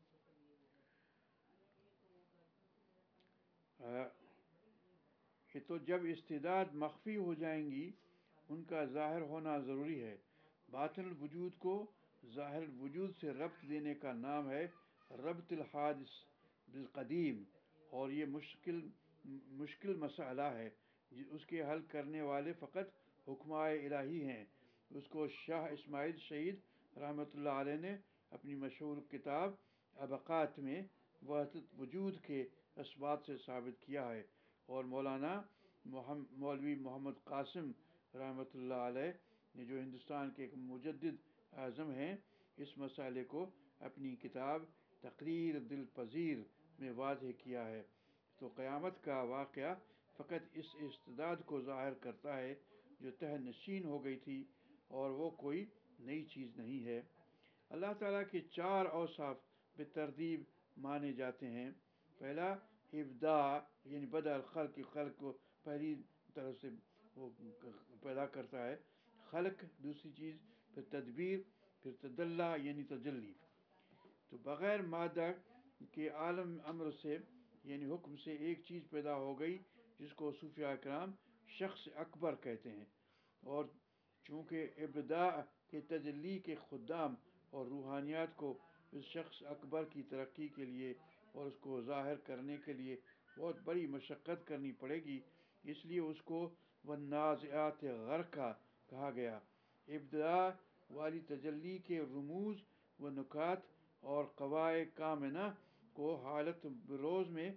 یہ تو جب استعداد مخفی ہو جائیں گی ان کا ظاہر ہونا ضروری ہے۔ باطن الوجود کو ظاہر الوجود سے ربط دینے کا نام ہے ربط الحادث بالقدیم، اور یہ مشکل مشکل مسئلہ ہے۔ اس کے حل کرنے والے فقط حکمائے الہی ہیں۔ اس کو شاہ اسماعیل شہید رحمۃ اللہ علیہ نے اپنی مشہور کتاب ابقات میں وحدت وجود کے اثبات سے ثابت کیا ہے، اور مولانا محمد مولوی محمد قاسم رحمۃ اللہ علیہ نے جو ہندوستان کے ایک مجدد اعظم ہیں، اس مسئلے کو اپنی کتاب تقریر دل پذیر میں واضح کیا ہے۔ تو قیامت کا واقعہ فقط اس استعداد کو ظاہر کرتا ہے جو تہ نشین ہو گئی تھی، اور وہ کوئی نئی چیز نہیں ہے۔ اللہ تعالیٰ کے چار اوصاف بترتیب مانے جاتے ہیں۔ پہلا ابداع، یعنی بدء الخلق، خلق کو پہلی طرف سے وہ پیدا کرتا ہے، خلق دوسری چیز، پھر تدبیر، پھر تدلی یعنی تجلی۔ تو بغیر مادہ کے عالم امر سے یعنی حکم سے ایک چیز پیدا ہو گئی جس کو صوفیاء کرام شخص اکبر کہتے ہیں، اور چونکہ ابداع کے تجلی کے خدام اور روحانیات کو اس شخص اکبر کی ترقی کے لیے اور اس کو ظاہر کرنے کے لیے بہت بڑی مشقت کرنی پڑے گی، اس لیے اس کو والنازعات غرقا کہا گیا۔ ابداع والی تجلی کے رموز و نکات اور قواعد کامنہ کو حالت بروز میں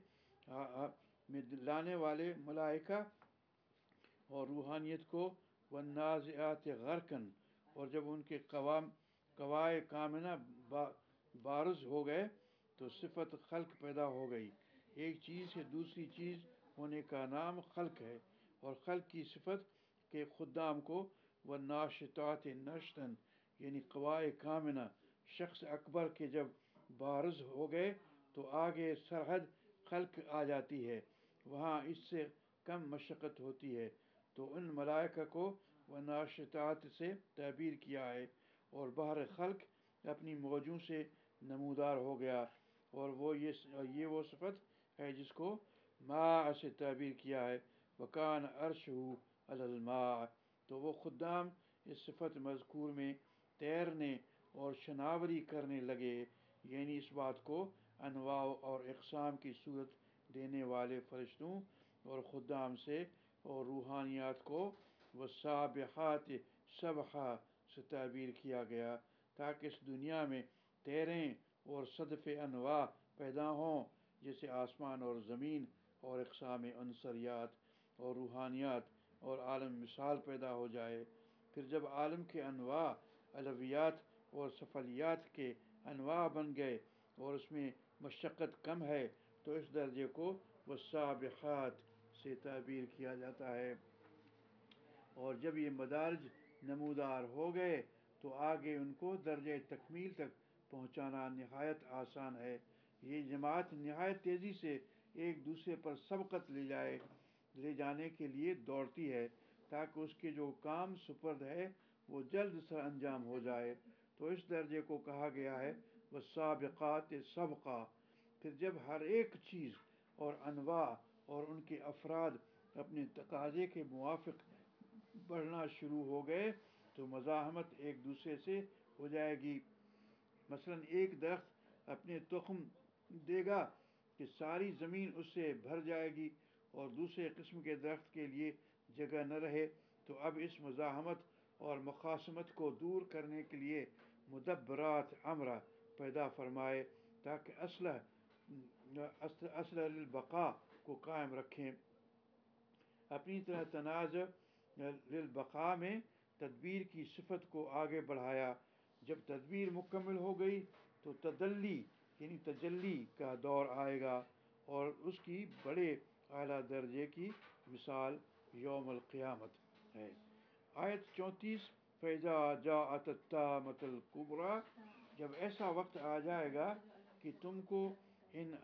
میں لانے والے ملائکہ اور روحانیت کو والنازعات غرقاً، اور جب ان کے قوام قواعد کامنہ بارز ہو گئے تو صفت خلق پیدا ہو گئی۔ ایک چیز سے دوسری چیز ہونے کا نام خلق ہے، اور خلق کی صفت کے خدام کو والناشطات نشطاً یعنی قواعد کامنہ شخص اکبر کے جب بارز ہو گئے تو آگے سرحد خلق آ جاتی ہے، وہاں اس سے کم مشقت ہوتی ہے۔ تو ان ملائکہ کو والناشطات سے تعبیر کیا ہے، اور بحر خلق اپنی موجوں سے نمودار ہو گیا، اور وہ یہ یہ وہ صفت ہے جس کو ماء سے تعبیر کیا ہے، وکان عرشہ علی الماء۔ تو وہ خدام اس صفت مذکور میں تیرنے اور شناوری کرنے لگے، یعنی اس بات کو انواع اور اقسام کی صورت دینے والے فرشتوں اور خدام سے، اور روحانیات کو والسابحات سبحا سے تعبیر کیا گیا، تاکہ اس دنیا میں تیریں اور صدف انواع پیدا ہوں، جیسے آسمان اور زمین اور اقسام عنصریات اور روحانیات اور عالم مثال پیدا ہو جائے۔ پھر جب عالم کے انواع علویات اور سفلیات کے انواع بن گئے اور اس میں مشقت کم ہے، تو اس درجے کو والسابحات سے تعبیر کیا جاتا ہے، اور جب یہ مدارج نمودار ہو گئے تو آگے ان کو درجہ تکمیل تک پہنچانا نہایت آسان ہے۔ یہ جماعت نہایت تیزی سے ایک دوسرے پر سبقت لے جائے لے جانے کے لیے دوڑتی ہے، تاکہ اس کے جو کام سپرد ہے وہ جلد سر انجام ہو جائے۔ تو اس درجے کو کہا گیا ہے والسابقات سبقا۔ پھر جب ہر ایک چیز اور انواع اور ان کے افراد اپنے تقاضے کے موافق بڑھنا شروع ہو گئے تو مزاحمت ایک دوسرے سے ہو جائے گی۔ مثلا ایک درخت اپنے تخم دے گا کہ ساری زمین اس سے بھر جائے گی، اور دوسرے قسم کے درخت کے لیے جگہ نہ رہے، تو اب اس مزاحمت اور مخاصمت کو دور کرنے کے لیے مدبرات امرہ پیدا فرمائے، تاکہ اصلح اصل للبقاء کو قائم رکھیں۔ اپنی طرح تنازع للبقاء میں تدبیر کی صفت کو آگے بڑھایا۔ جب تدبیر مکمل ہو گئی تو تدلی یعنی تجلی کا دور آئے گا، اور اس کی بڑے اعلیٰ درجے کی مثال یوم القیامت ہے۔ آیت چونتیس فَإِذَا جَاءَتِ التَّامَّةُ الْكُبْریٰ، جب ایسا وقت آ جائے گا کہ تم کو ان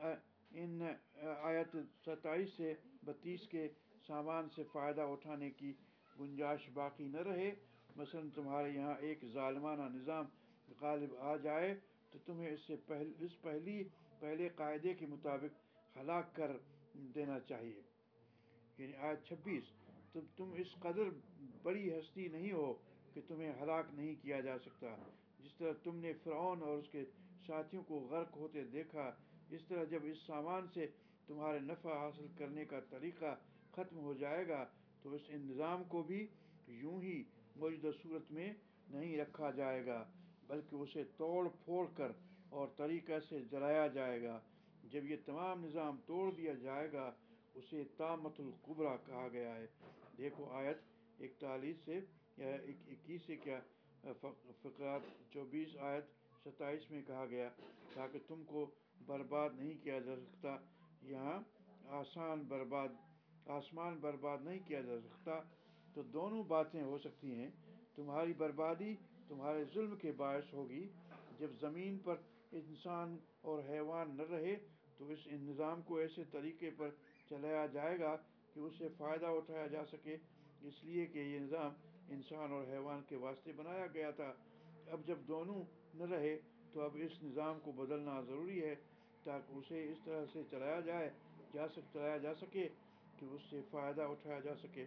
ان آیت ستائیس سے بتیس کے سامان سے فائدہ اٹھانے کی گنجائش باقی نہ رہے۔ مثلاً تمہارے یہاں ایک ظالمانہ نظام غالب آ جائے تو تمہیں اس سے پہل اس پہلی پہلے قاعدے کے مطابق ہلاک کر دینا چاہیے۔ یعنی آیت چھبیس، تم تم اس قدر بڑی ہستی نہیں ہو کہ تمہیں ہلاک نہیں کیا جا سکتا۔ جس طرح تم نے فرعون اور اس کے ساتھیوں کو غرق ہوتے دیکھا، اس طرح جب اس سامان سے تمہارے نفع حاصل کرنے کا طریقہ ختم ہو جائے گا تو اس نظام کو بھی یوں ہی موجودہ صورت میں نہیں رکھا جائے گا، بلکہ اسے توڑ پھوڑ کر اور طریقہ سے جلایا جائے گا۔ جب یہ تمام نظام توڑ دیا جائے گا اسے طامۃ الکبریٰ کہا گیا ہے۔ دیکھو آیت اکتالیس سے یا اکیس سے کیا فقرات چوبیس آیت ستائیس میں کہا گیا تاکہ تم کو برباد نہیں کیا جا سکتا۔ یہاں آسان برباد آسمان برباد نہیں کیا جا سکتا، تو دونوں باتیں ہو سکتی ہیں۔ تمہاری بربادی تمہارے ظلم کے باعث ہوگی۔ جب زمین پر انسان اور حیوان نہ رہے تو اس نظام کو ایسے طریقے پر چلایا جائے گا کہ اس سے فائدہ اٹھایا جا سکے، اس لیے کہ یہ نظام انسان اور حیوان کے واسطے بنایا گیا تھا۔ اب جب دونوں نہ رہے تو اب اس نظام کو بدلنا ضروری ہے تاکہ اسے اس طرح سے چلایا جائے جا سک چلایا جا سکے کہ اس سے فائدہ اٹھایا جا سکے۔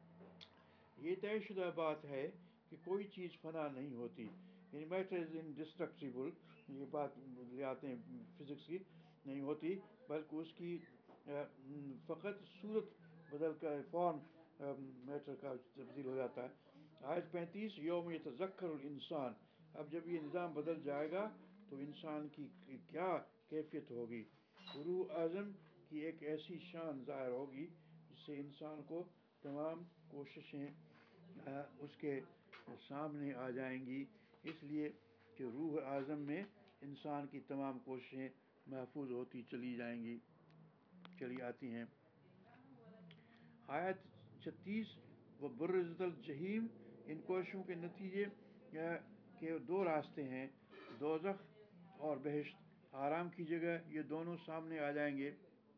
یہ طے شدہ بات ہے کہ کوئی چیز فنا نہیں ہوتی، یعنی میٹر از انڈسٹرکٹیبل، یہ بات لے آتے ہیں فزکس کی، نہیں ہوتی، بلکہ اس کی فقط صورت بدل کر فارم میٹر کا تبدیل ہو جاتا ہے۔ آیت پینتیس، یوم یتذکر الانسان، اب جب یہ نظام بدل جائے گا تو انسان کی کیا کیفیت ہوگی۔ روح اعظم کی ایک ایسی شان ظاہر ہوگی جس سے انسان کو تمام کوششیں اس کے سامنے آ جائیں گی، اس لیے کہ روح اعظم میں انسان کی تمام کوششیں محفوظ ہوتی چلی جائیں گی چلی آتی ہیں۔ آیت چھتیس، وہ برزت الجحیم، ان کوششوں کے نتیجے کے دو راستے ہیں، دوزخ اور بہشت، آرام کی جگہ، یہ دونوں سامنے آ جائیں گے۔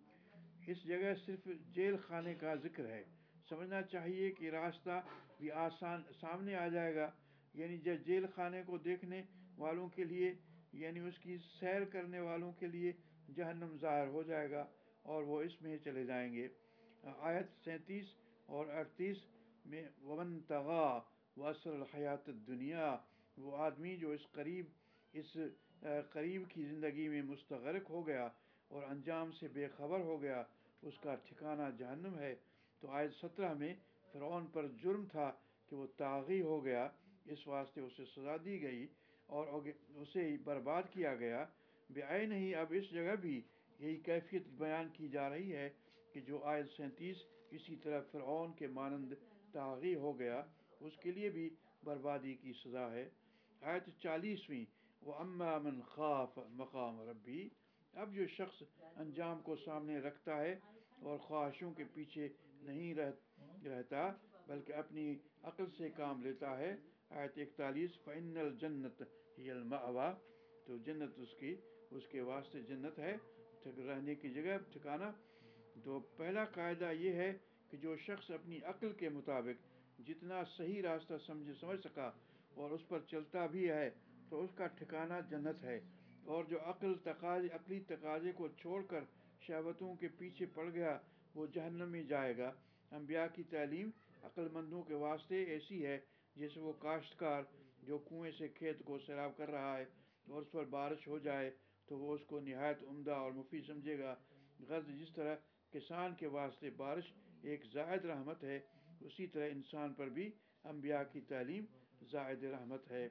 اس جگہ صرف جیل خانے کا ذکر ہے۔ سمجھنا چاہیے کہ راستہ بھی آسان سامنے آ جائے گا، یعنی جیل خانے کو دیکھنے والوں کے لیے، یعنی اس کی سیر کرنے والوں کے لیے جہنم ظاہر ہو جائے گا اور وہ اس میں چلے جائیں گے۔ آیت سینتیس اور اڑتیس میں، ومن طغیٰ وأثر الحیات الدنیا، وہ آدمی جو اس قریب اس قریب کی زندگی میں مستغرق ہو گیا اور انجام سے بے خبر ہو گیا، اس کا ٹھکانہ جہنم ہے۔ تو آیت سترہ میں فرعون پر جرم تھا کہ وہ طاغی ہو گیا، اس واسطے اسے سزا دی گئی اور اسے برباد کیا گیا۔ بعین ہی اب اس جگہ بھی یہی کیفیت بیان کی جا رہی ہے کہ جو آیت سینتیس اسی طرح فرعون کے مانند طاغی ہو گیا، اس کے لیے بھی بربادی کی سزا ہے۔ آیت چالیسویں، وَأَمَّا مَنْ خَافَ مَقَامَ رَبِّهِ، اب جو شخص انجام کو سامنے رکھتا ہے اور خواہشوں کے پیچھے نہیں رہتا بلکہ اپنی عقل سے کام لیتا ہے۔ آیت اکتالیس، فَإِنَّ الْجَنَّةَ هِيَ الْمَأْوَىٰ، تو جنت اس کی اس کے واسطے جنت ہے، رہنے کی جگہ، ٹھکانہ۔ تو پہلا قاعدہ یہ ہے کہ جو شخص اپنی عقل کے مطابق جتنا صحیح راستہ سمجھ سمجھ سکا اور اس پر چلتا بھی ہے تو اس کا ٹھکانہ جنت ہے، اور جو عقل تقاضے عقلی تقاضے کو چھوڑ کر شہوتوں کے پیچھے پڑ گیا وہ جہنم میں جائے گا۔ انبیاء کی تعلیم عقل مندوں کے واسطے ایسی ہے جیسے وہ کاشتکار جو کنویں سے کھیت کو سیراب کر رہا ہے اور اس پر بارش ہو جائے تو وہ اس کو نہایت عمدہ اور مفید سمجھے گا۔ غرض جس طرح کسان کے واسطے بارش ایک زائد رحمت ہے، اسی طرح انسان پر بھی انبیاء کی تعلیم زائد رحمت ہے۔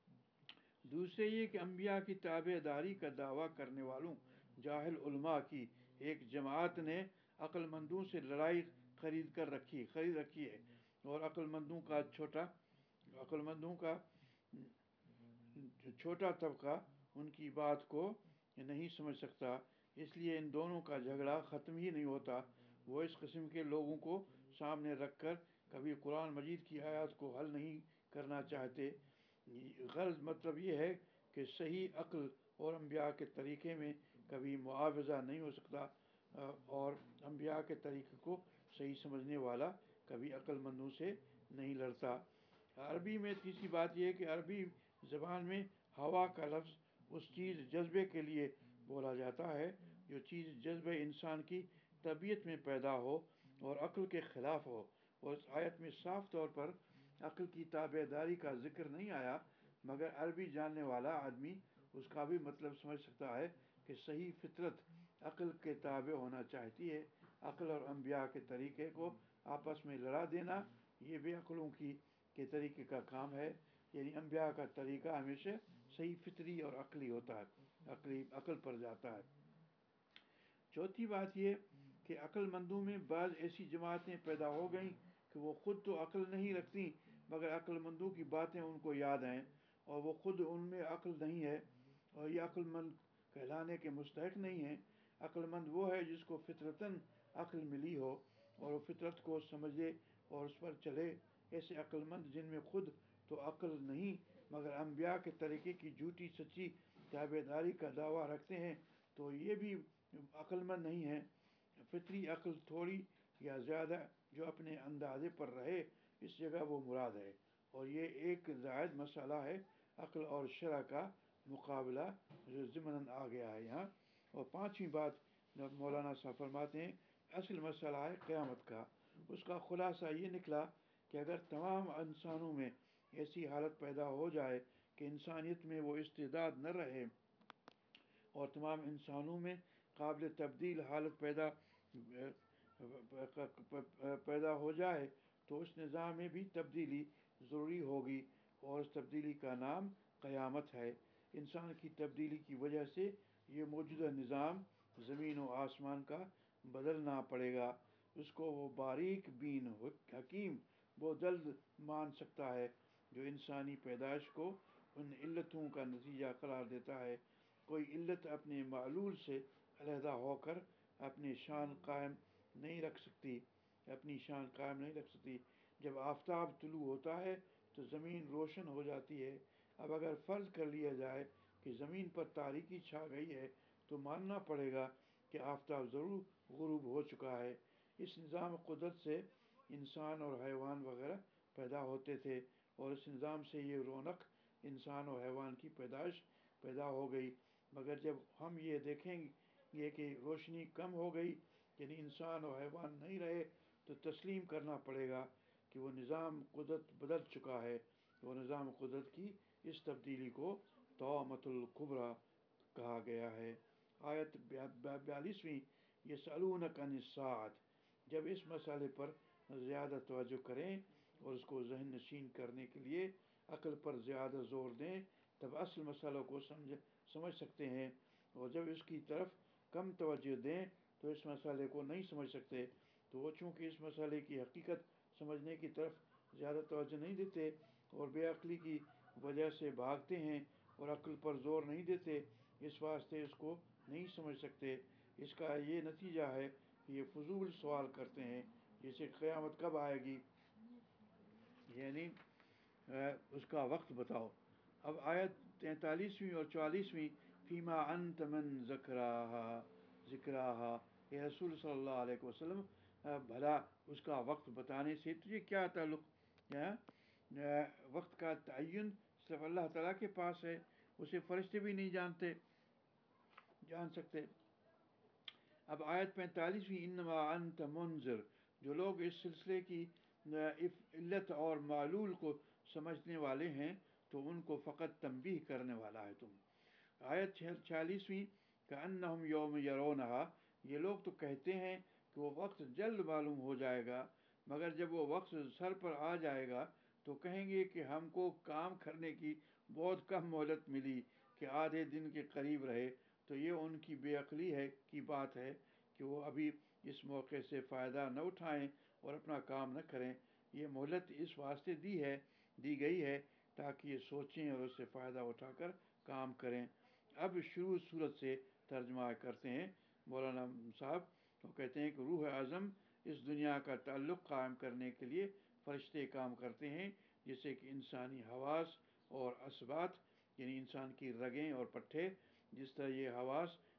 دوسرے یہ کہ انبیاء کی تابع داری کا دعویٰ کرنے والوں جاہل علماء کی ایک جماعت نے عقل مندوں سے لڑائی خرید کر رکھی خرید رکھی ہے، اور عقل مندوں کا چھوٹا عقل مندوں کا چھوٹا طبقہ ان کی بات کو نہیں سمجھ سکتا، اس لیے ان دونوں کا جھگڑا ختم ہی نہیں ہوتا۔ وہ اس قسم کے لوگوں کو سامنے رکھ کر کبھی قرآن مجید کی آیات کو حل نہیں کرنا چاہتے۔ غرض مطلب یہ ہے کہ صحیح عقل اور انبیاء کے طریقے میں کبھی معاوضہ نہیں ہو سکتا، اور انبیاء کے طریقے کو صحیح سمجھنے والا کبھی عقل مندوں سے نہیں لڑتا۔ عربی میں تیسری بات یہ ہے کہ عربی زبان میں ہوا کا لفظ اس چیز جذبے کے لیے بولا جاتا ہے جو چیز جذبہ انسان کی طبیعت میں پیدا ہو اور عقل کے خلاف ہو، اور اس آیت میں صاف طور پر عقل کی تابع داری کا ذکر نہیں آیا، مگر عربی جاننے والا آدمی اس کا بھی مطلب سمجھ سکتا ہے کہ صحیح فطرت عقل کے تابع ہونا چاہتی ہے۔ عقل اور انبیاء کے طریقے کو آپس میں لڑا دینا یہ بے عقلوں کی کے طریقے کا کام ہے، یعنی انبیاء کا طریقہ ہمیشہ صحیح فطری اور عقلی ہوتا ہے، عقلی عقل پر جاتا ہے۔ چوتھی بات یہ کہ عقل مندوں میں بعض ایسی جماعتیں پیدا ہو گئیں کہ وہ خود تو عقل نہیں رکھتی، مگر عقل مندوں کی باتیں ان کو یاد ہیں، اور وہ خود ان میں عقل نہیں ہے، اور یہ عقل مند کہلانے کے مستحق نہیں ہیں۔ عقل مند وہ ہے جس کو فطرتاً عقل ملی ہو اور وہ فطرت کو سمجھے اور اس پر چلے۔ ایسے عقل مند جن میں خود تو عقل نہیں مگر انبیاء کے طریقے کی جھوٹی سچی تابع داری کا دعویٰ رکھتے ہیں، تو یہ بھی عقل مند نہیں ہیں۔ فطری عقل تھوڑی یا زیادہ جو اپنے اندازے پر رہے اس جگہ وہ مراد ہے، اور یہ ایک زائد مسئلہ ہے، عقل اور شرع کا مقابلہ جو ضمناً آ گیا ہے یہاں۔ اور پانچویں بات مولانا صاحب فرماتے ہیں اصل مسئلہ ہے قیامت کا۔ اس کا خلاصہ یہ نکلا کہ اگر تمام انسانوں میں ایسی حالت پیدا ہو جائے کہ انسانیت میں وہ استعداد نہ رہے اور تمام انسانوں میں قابل تبدیل حالت پیدا پیدا ہو جائے تو اس نظام میں بھی تبدیلی ضروری ہوگی، اور اس تبدیلی کا نام قیامت ہے۔ انسان کی تبدیلی کی وجہ سے یہ موجودہ نظام زمین و آسمان کا بدلنا پڑے گا۔ اس کو وہ باریک بین حکیم وہ جلد مان سکتا ہے جو انسانی پیدائش کو ان علتوں کا نتیجہ قرار دیتا ہے۔ کوئی علت اپنے معلول سے علیحدہ ہو کر اپنی شان قائم نہیں رکھ سکتی اپنی شان قائم نہیں رکھ سکتی جب آفتاب طلوع ہوتا ہے تو زمین روشن ہو جاتی ہے۔ اب اگر فرض کر لیا جائے کہ زمین پر تاریکی چھا گئی ہے تو ماننا پڑے گا کہ آفتاب ضرور غروب ہو چکا ہے۔ اس نظام قدرت سے انسان اور حیوان وغیرہ پیدا ہوتے تھے، اور اس نظام سے یہ رونق انسان اور حیوان کی پیدائش پیدا ہو گئی، مگر جب ہم یہ دیکھیں گے کہ روشنی کم ہو گئی یعنی انسان اور حیوان نہیں رہے تو تسلیم کرنا پڑے گا کہ وہ نظام قدرت بدل چکا ہے۔ وہ نظام قدرت کی اس تبدیلی کو طامۃ الکبریٰ کہا گیا ہے۔ آیت بیالیسویں یسألونک عن الساعۃ، جب اس مسئلے پر زیادہ توجہ کریں اور اس کو ذہن نشین کرنے کے لیے عقل پر زیادہ زور دیں تب اصل مسئلوں کو سمجھ سمجھ سکتے ہیں، اور جب اس کی طرف کم توجہ دیں تو اس مسئلے کو نہیں سمجھ سکتے۔ تو وہ چونکہ اس مسئلے کی حقیقت سمجھنے کی طرف زیادہ توجہ نہیں دیتے اور بے عقلی کی وجہ سے بھاگتے ہیں اور عقل پر زور نہیں دیتے، اس واسطے اس کو نہیں سمجھ سکتے۔ اس کا یہ نتیجہ ہے کہ یہ فضول سوال کرتے ہیں جیسے قیامت کب آئے گی، یعنی اس کا وقت بتاؤ۔ اب آیت تینتالیسویں اور چوالیسویں فیما انت من ذکراہا ذکراہا، اے رسول صلی اللہ علیہ وسلم بھلا اس کا وقت بتانے سے تجھے کیا تعلق؟ وقت کا تعین صرف اللہ تعالیٰ کے پاس ہے، اسے فرشتے بھی نہیں جانتے جان سکتے۔ اب آیت پینتالیسویں انما انت منذر، جو لوگ اس سلسلے کی علت اور معلول کو سمجھنے والے ہیں تو ان کو فقط تنبیہ کرنے والا ہے تم۔ آیت چھیالیسویں کأنہم یوم یرونہا، یہ لوگ تو کہتے ہیں کہ وہ وقت جلد معلوم ہو جائے گا، مگر جب وہ وقت سر پر آ جائے گا تو کہیں گے کہ ہم کو کام کرنے کی بہت کم مہلت ملی کہ آدھے دن کے قریب رہے۔ تو یہ ان کی بے عقلی ہے کی بات ہے کہ وہ ابھی اس موقع سے فائدہ نہ اٹھائیں اور اپنا کام نہ کریں۔ یہ مہلت اس واسطے دی ہے دی گئی ہے تاکہ یہ سوچیں اور اس سے فائدہ اٹھا کر کام کریں۔ اب شروع صورت سے ترجمہ کرتے ہیں مولانا صاحب، وہ کہتے ہیں کہ روح اعظم اس دنیا کا تعلق قائم کرنے کے لیے فرشتے کام کرتے ہیں، جیسے کہ انسانی حواس اور اسبات یعنی انسان کی رگیں اور پٹھے، جس طرح یہ حواس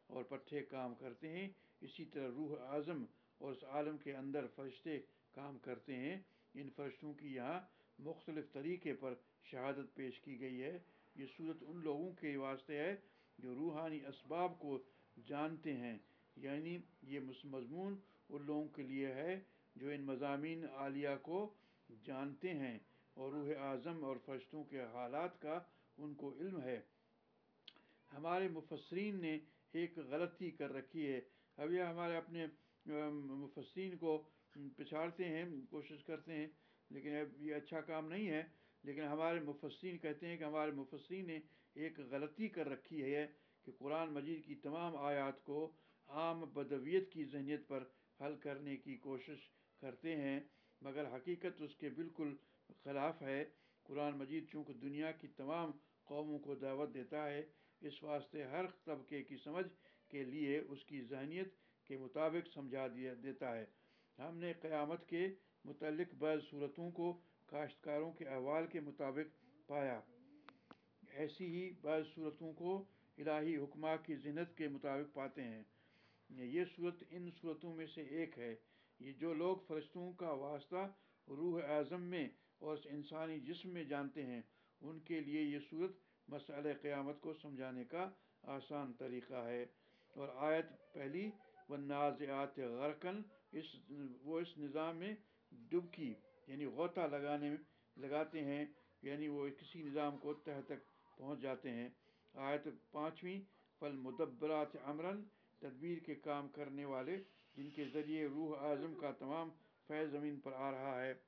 اور پٹھے کام کرتے ہیں، اسی طرح روح اعظم اور اس عالم کے اندر فرشتے کام کرتے ہیں۔ ان فرشتوں کی یہاں مختلف طریقے پر شہادت پیش کی گئی ہے۔ یہ صورت ان لوگوں کے واسطے ہے جو روحانی اسباب کو جانتے ہیں، یعنی یہ مضمون ان لوگوں کے لیے ہے جو ان مضامین عالیہ کو جانتے ہیں اور روح اعظم اور فرشتوں کے حالات کا ان کو علم ہے۔ ہمارے مفسرین نے ایک غلطی کر رکھی ہے۔ اب یہ ہمارے اپنے مفسرین کو پچھاڑتے ہیں، کوشش کرتے ہیں، لیکن اب یہ اچھا کام نہیں ہے۔ لیکن ہمارے مفسرین کہتے ہیں کہ ہمارے مفسرین نے ایک غلطی کر رکھی ہے کہ قرآن مجید کی تمام آیات کو عام بدویت کی ذہنیت پر حل کرنے کی کوشش کرتے ہیں، مگر حقیقت اس کے بالکل خلاف ہے۔ قرآن مجید چونکہ دنیا کی تمام قوموں کو دعوت دیتا ہے، اس واسطے ہر طبقے کی سمجھ کے لیے اس کی ذہنیت کے مطابق سمجھا دیا دیتا ہے۔ ہم نے قیامت کے متعلق بعض صورتوں کو کاشتکاروں کے احوال کے مطابق پایا، ایسی ہی بعض صورتوں کو الہی حکمات کی ذہنیت کے مطابق پاتے ہیں۔ یہ صورت ان صورتوں میں سے ایک ہے۔ یہ جو لوگ فرشتوں کا واسطہ روح اعظم میں اور اس انسانی جسم میں جانتے ہیں، ان کے لیے یہ صورت مسئلہ قیامت کو سمجھانے کا آسان طریقہ ہے۔ اور آیت پہلی والنازعات غرقاً، اس وہ اس نظام میں ڈبکی یعنی غوطہ لگانے میں لگاتے ہیں، یعنی وہ کسی نظام کو تہ تک پہنچ جاتے ہیں۔ آیت پانچویں فالمدبرات امراً، تدبیر کے کام کرنے والے جن کے ذریعے روح اعظم کا تمام فیض زمین پر آ رہا ہے۔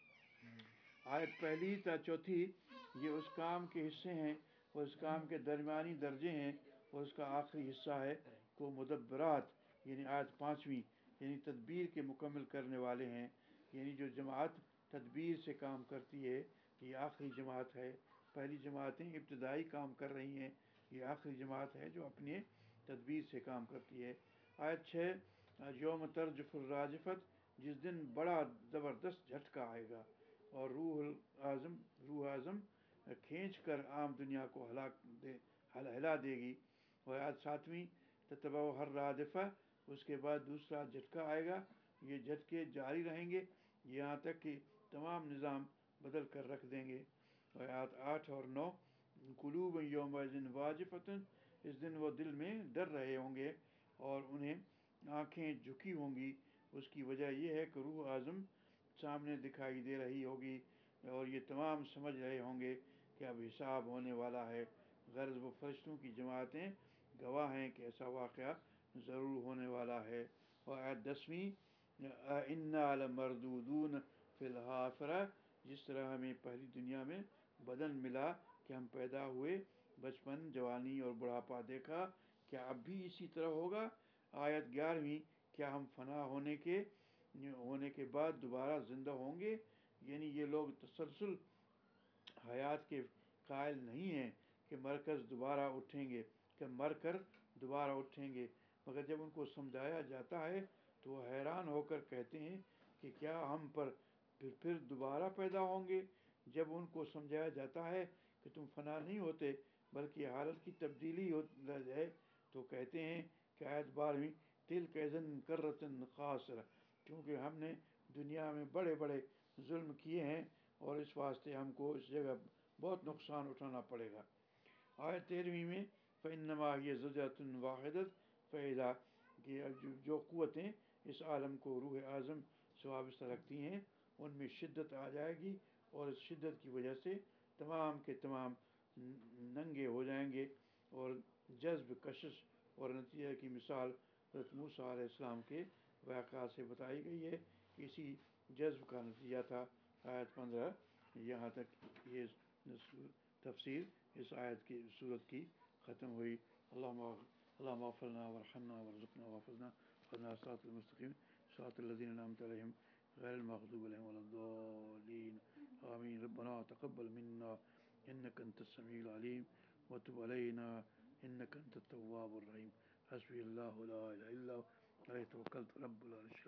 آیت پہلی تا چوتھی یہ اس کام کے حصے ہیں اور اس کام کے درمیانی درجے ہیں اور اس کا آخری حصہ ہے کو مدبرات یعنی آیت پانچویں یعنی تدبیر کے مکمل کرنے والے ہیں، یعنی جو جماعت تدبیر سے کام کرتی ہے یہ آخری جماعت ہے۔ پہلی جماعتیں ابتدائی کام کر رہی ہیں، یہ آخری جماعت ہے جو اپنے تدبیر سے کام کرتی ہے۔ آیت چھ یوم ترجف الراجفت، جس دن بڑا زبردست جھٹکا آئے گا اور روح اعظم روح اعظم کھینچ کر عام دنیا کو ہلاک دے ہلا دے گی۔ اور آیت ساتویں تتبع ہر رادفہ، اس کے بعد دوسرا جھٹکا آئے گا، یہ جھٹکے جاری رہیں گے یہاں تک کہ تمام نظام بدل کر رکھ دیں گے۔ اور آیت آٹھ اور نو قلوب یومئذ واجفۃ، اس دن وہ دل میں ڈر رہے ہوں گے اور انہیں آنکھیں جھکی ہوں گی۔ اس کی وجہ یہ ہے کہ روح اعظم سامنے دکھائی دے رہی ہوگی اور یہ تمام سمجھ رہے ہوں گے کہ اب حساب ہونے والا ہے۔ غرض وہ فرشتوں کی جماعتیں گواہ ہیں کہ ایسا واقعہ ضرور ہونے والا ہے۔ اور آیت دسویں انا لمردودون فی الحافرہ، جس طرح ہمیں پہلی دنیا میں بدن ملا کہ ہم پیدا ہوئے، بچپن، جوانی اور بڑھاپا دیکھا، کیا اب بھی اسی طرح ہوگا؟ آیت گیارہویں کیا ہم فنا ہونے کے ہونے کے بعد دوبارہ زندہ ہوں گے؟ یعنی یہ لوگ تسلسل حیات کے قائل نہیں ہیں کہ مرکز دوبارہ اٹھیں گے کہ مر کر دوبارہ اٹھیں گے، مگر جب ان کو سمجھایا جاتا ہے تو وہ حیران ہو کر کہتے ہیں کہ کیا ہم پر پھر پھر دوبارہ پیدا ہوں گے؟ جب ان کو سمجھایا جاتا ہے کہ تم فنا نہیں ہوتے بلکہ حالت کی تبدیلی ہے تو کہتے ہیں کہ آیت بارہویں تلک اذن کرۃ خاسرہ، کیونکہ ہم نے دنیا میں بڑے بڑے ظلم کیے ہیں اور اس واسطے ہم کو اس جگہ بہت نقصان اٹھانا پڑے گا۔ آیت تیرہویں میں فإنما هي زجرة واحدة فإذا، کہ جو قوتیں اس عالم کو روح اعظم سے وابستہ رکھتی ہیں ان میں شدت آ جائے گی اور اس شدت کی وجہ سے تمام کے تمام ننگے ہو جائیں گے۔ اور جذب، کشش اور نتیجہ کی مثال حضرت موسیٰ علیہ السلام کے واقعات سے بتائی گئی ہے کہ اسی جذب کا نتیجہ تھا۔ آیت پندرہ یہاں تک یہ تفسیر اس آیت کی صورت کی ختم ہوئی۔ اللہم اللہم اغفر لنا وارحمنا وارزقنا واحفظنا واہدنا الصراط المستقیم صراط الذین انعمت علیہم غیر المغضوب علیہم ولا الضالین آمین۔ ربنا تقبل منا انک انت السمیع العلیم وتب علینا انک انت التواب الرحیم۔ حسبی اللہ لا الہ الا هو علیہ توکلت رب العرش